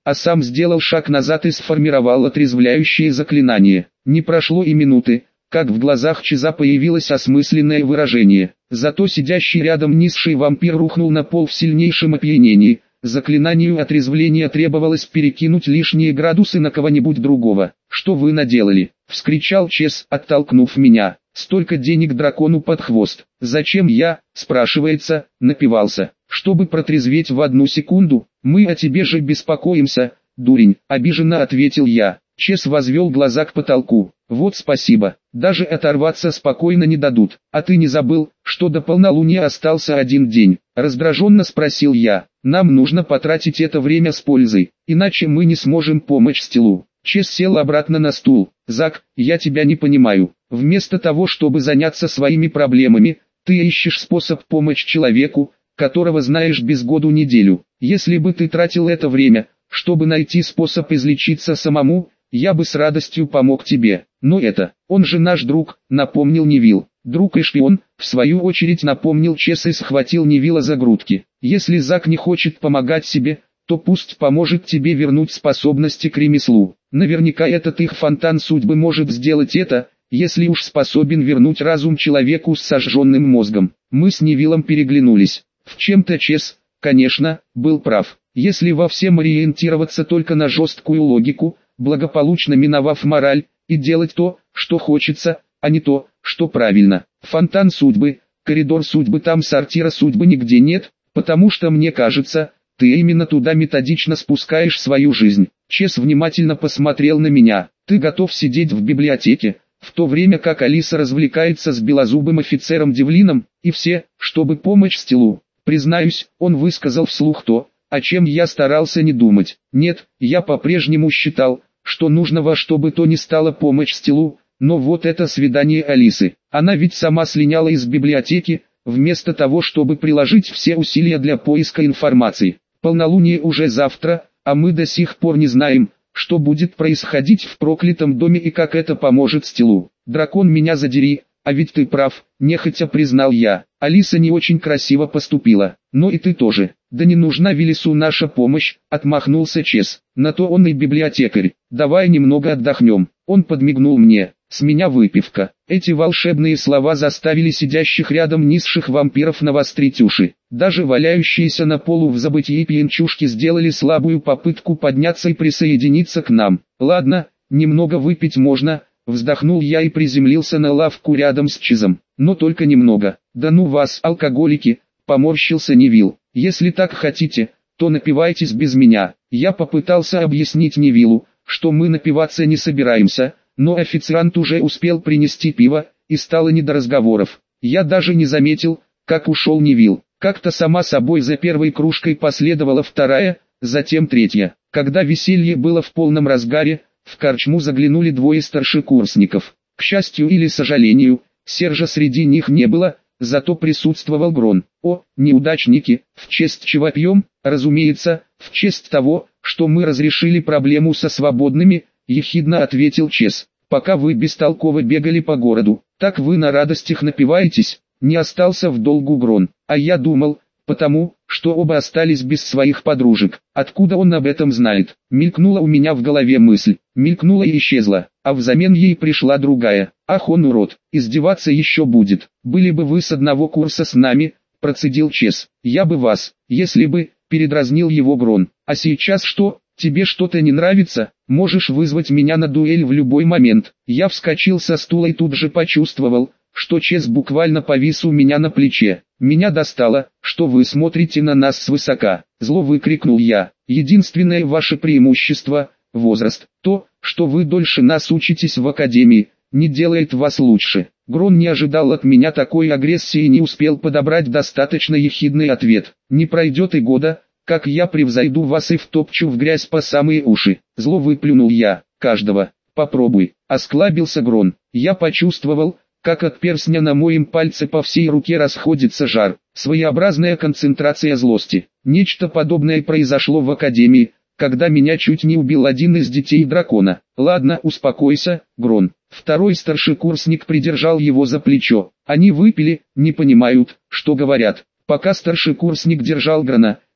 а сам сделал шаг назад и сформировал отрезвляющее заклинание. Не прошло и минуты, как в глазах Чеза появилось осмысленное выражение. Зато сидящий рядом низший вампир рухнул на пол в сильнейшем опьянении. Заклинанию отрезвления требовалось перекинуть лишние градусы на кого-нибудь другого. «Что вы наделали?» — вскричал Чез, оттолкнув меня. «Столько денег дракону под хвост. Зачем я?» — спрашивается, напивался. «Чтобы протрезветь в одну секунду? Мы о тебе же беспокоимся, дурень», — обиженно ответил я. Чез возвел глаза к потолку. «Вот спасибо, даже оторваться спокойно не дадут. А ты не забыл, что до полнолуния остался один день?» Раздраженно спросил я. «Нам нужно потратить это время с пользой, иначе мы не сможем помочь Стилу». Чез сел обратно на стул. «Зак, я тебя не понимаю. Вместо того, чтобы заняться своими проблемами, ты ищешь способ помочь человеку, которого знаешь без году неделю. Если бы ты тратил это время, чтобы найти способ излечиться самому, я бы с радостью помог тебе. Но это, он же наш друг», — напомнил Невилл. «Друг и шпион», — в свою очередь напомнил Чез и схватил Невилла за грудки. «Если Зак не хочет помогать себе, то пусть поможет тебе вернуть способности к ремеслу. Наверняка этот их фонтан судьбы может сделать это, если уж способен вернуть разум человеку с сожженным мозгом». Мы с Невиллом переглянулись. В чем-то Чез, конечно, был прав. Если во всем ориентироваться только на жесткую логику, благополучно миновав мораль, и делать то, что хочется, а не то, что правильно. Фонтан судьбы, коридор судьбы, там сортира судьбы нигде нет, потому что, мне кажется, ты именно туда методично спускаешь свою жизнь. Чез внимательно посмотрел на меня. «Ты готов сидеть в библиотеке, в то время как Алиса развлекается с белозубым офицером Девлином, и все, чтобы помочь Стилу?» Признаюсь, он высказал вслух то, о чем я старался не думать. Нет, я по-прежнему считал, что нужно во что бы то ни стало помочь Стилу, но вот это свидание Алисы. Она ведь сама слиняла из библиотеки, вместо того, чтобы приложить все усилия для поиска информации. Полнолуние уже завтра, а мы до сих пор не знаем, что будет происходить в проклятом доме и как это поможет Стилу. «Дракон, меня задери, а ведь ты прав», — нехотя признал я. «Алиса не очень красиво поступила, но и ты тоже. Да не нужна Велесу наша помощь», — отмахнулся Чез. «На то он и библиотекарь. Давай немного отдохнем». Он подмигнул мне. «С меня выпивка». Эти волшебные слова заставили сидящих рядом низших вампиров навострить уши. Даже валяющиеся на полу в забытии пьянчушки сделали слабую попытку подняться и присоединиться к нам. «Ладно, немного выпить можно», — вздохнул я и приземлился на лавку рядом с Чезом. «Но только немного». «Да ну вас, алкоголики», — поморщился Невилл. «Если так хотите, то напивайтесь без меня». Я попытался объяснить Невиллу, что мы напиваться не собираемся, но официант уже успел принести пиво, и стало не до разговоров. Я даже не заметил, как ушел Невилл. Как-то сама собой за первой кружкой последовала вторая, затем третья. Когда веселье было в полном разгаре, в корчму заглянули двое старшекурсников. К счастью или сожалению, Сержа среди них не было, зато присутствовал Грон. «О, неудачники, в честь чего пьем?» «Разумеется, в честь того, что мы разрешили проблему со свободными», — ехидно ответил Чез. «Пока вы бестолково бегали по городу, так вы на радостях напиваетесь», — не остался в долгу Грон. «А я думал, потому, что оба остались без своих подружек. Откуда он об этом знает?» Мелькнула у меня в голове мысль, мелькнула и исчезла, а взамен ей пришла другая. «Ах, он урод, издеваться еще будет. Были бы вы с одного курса с нами», — процедил Чез. «Я бы вас, если бы», — передразнил его Грон. «А сейчас что? Тебе что-то не нравится? Можешь вызвать меня на дуэль в любой момент». Я вскочил со стула и тут же почувствовал, что Чез буквально повис у меня на плече. «Меня достало, что вы смотрите на нас свысока», — зло выкрикнул я. «Единственное ваше преимущество — возраст. То, что вы дольше нас учитесь в академии, не делает вас лучше». Грон не ожидал от меня такой агрессии и не успел подобрать достаточно ехидный ответ. «Не пройдет и года, как я превзойду вас и втопчу в грязь по самые уши», — зло выплюнул я. «Каждого, попробуй», — осклабился Грон. Я почувствовал, как от перстня на моем пальце по всей руке расходится жар. Своеобразная концентрация злости. Нечто подобное произошло в академии, когда меня чуть не убил один из детей дракона. «Ладно, успокойся, Грон». Второй старшекурсник придержал его за плечо. Они выпили, не понимают, что говорят. Пока старшекурсник держал Грона,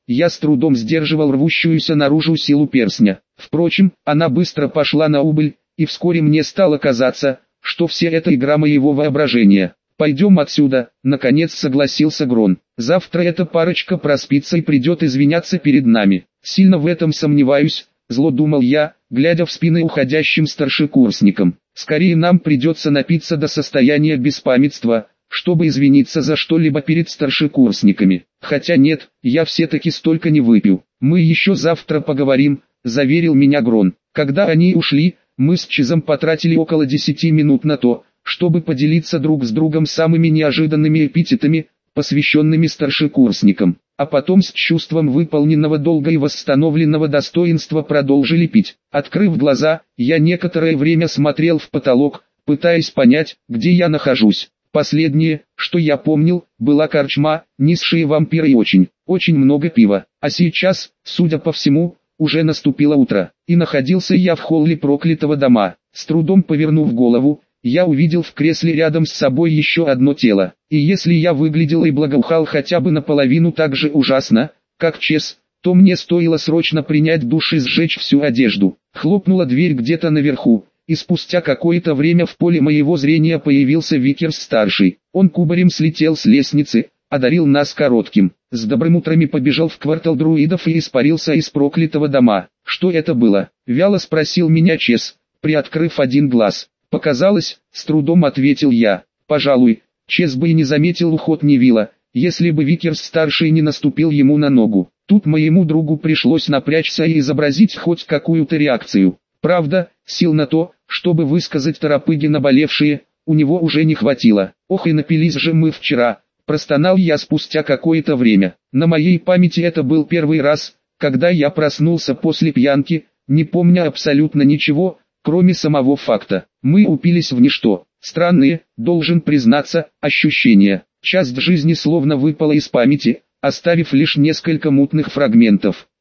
я с трудом сдерживал рвущуюся наружу силу перстня. Впрочем, она быстро пошла на убыль, и вскоре мне стало казаться, что все это игра моего воображения. «Пойдем отсюда», — наконец согласился Грон. «Завтра эта парочка проспится и придет извиняться перед нами». «Сильно в этом сомневаюсь», — зло думал я, глядя в спины уходящим старшекурсникам. «Скорее нам придется напиться до состояния беспамятства, чтобы извиниться за что-либо перед старшекурсниками. Хотя нет, я все-таки столько не выпью. Мы еще завтра поговорим», — заверил меня Грон. Когда они ушли, мы с Чезом потратили около десяти минут на то, чтобы поделиться друг с другом самыми неожиданными эпитетами, посвященными старшекурсникам, а потом с чувством выполненного долга и восстановленного достоинства продолжили пить. Открыв глаза, я некоторое время смотрел в потолок, пытаясь понять, где я нахожусь. Последнее, что я помнил, была корчма, низшие вампиры и очень, очень много пива. А сейчас, судя по всему, уже наступило утро, и находился я в холле проклятого дома. С трудом повернув голову, я увидел в кресле рядом с собой еще одно тело. И если я выглядел и благоухал хотя бы наполовину так же ужасно, как Чез, то мне стоило срочно принять душ и сжечь всю одежду. Хлопнула дверь где-то наверху, и спустя какое-то время в поле моего зрения появился Викерс-старший. Он кубарем слетел с лестницы, одарил нас коротким «с добрым утром» и побежал в квартал друидов и испарился из проклятого дома. «Что это было?» — вяло спросил меня Чез, приоткрыв один глаз. «Показалось», — с трудом ответил я. «Пожалуй, Чез бы и не заметил уход Невилла, если бы Викерс-старший не наступил ему на ногу. Тут моему другу пришлось напрячься и изобразить хоть какую-то реакцию. Правда, сил на то, чтобы высказать торопыги наболевшие, у него уже не хватило. Ох и напились же мы вчера», — простонал я спустя какое-то время. На моей памяти это был первый раз, когда я проснулся после пьянки, не помня абсолютно ничего, кроме самого факта. Мы упились в ничто. Странные, должен признаться, ощущения. Часть жизни словно выпала из памяти, оставив лишь несколько мутных фрагментов.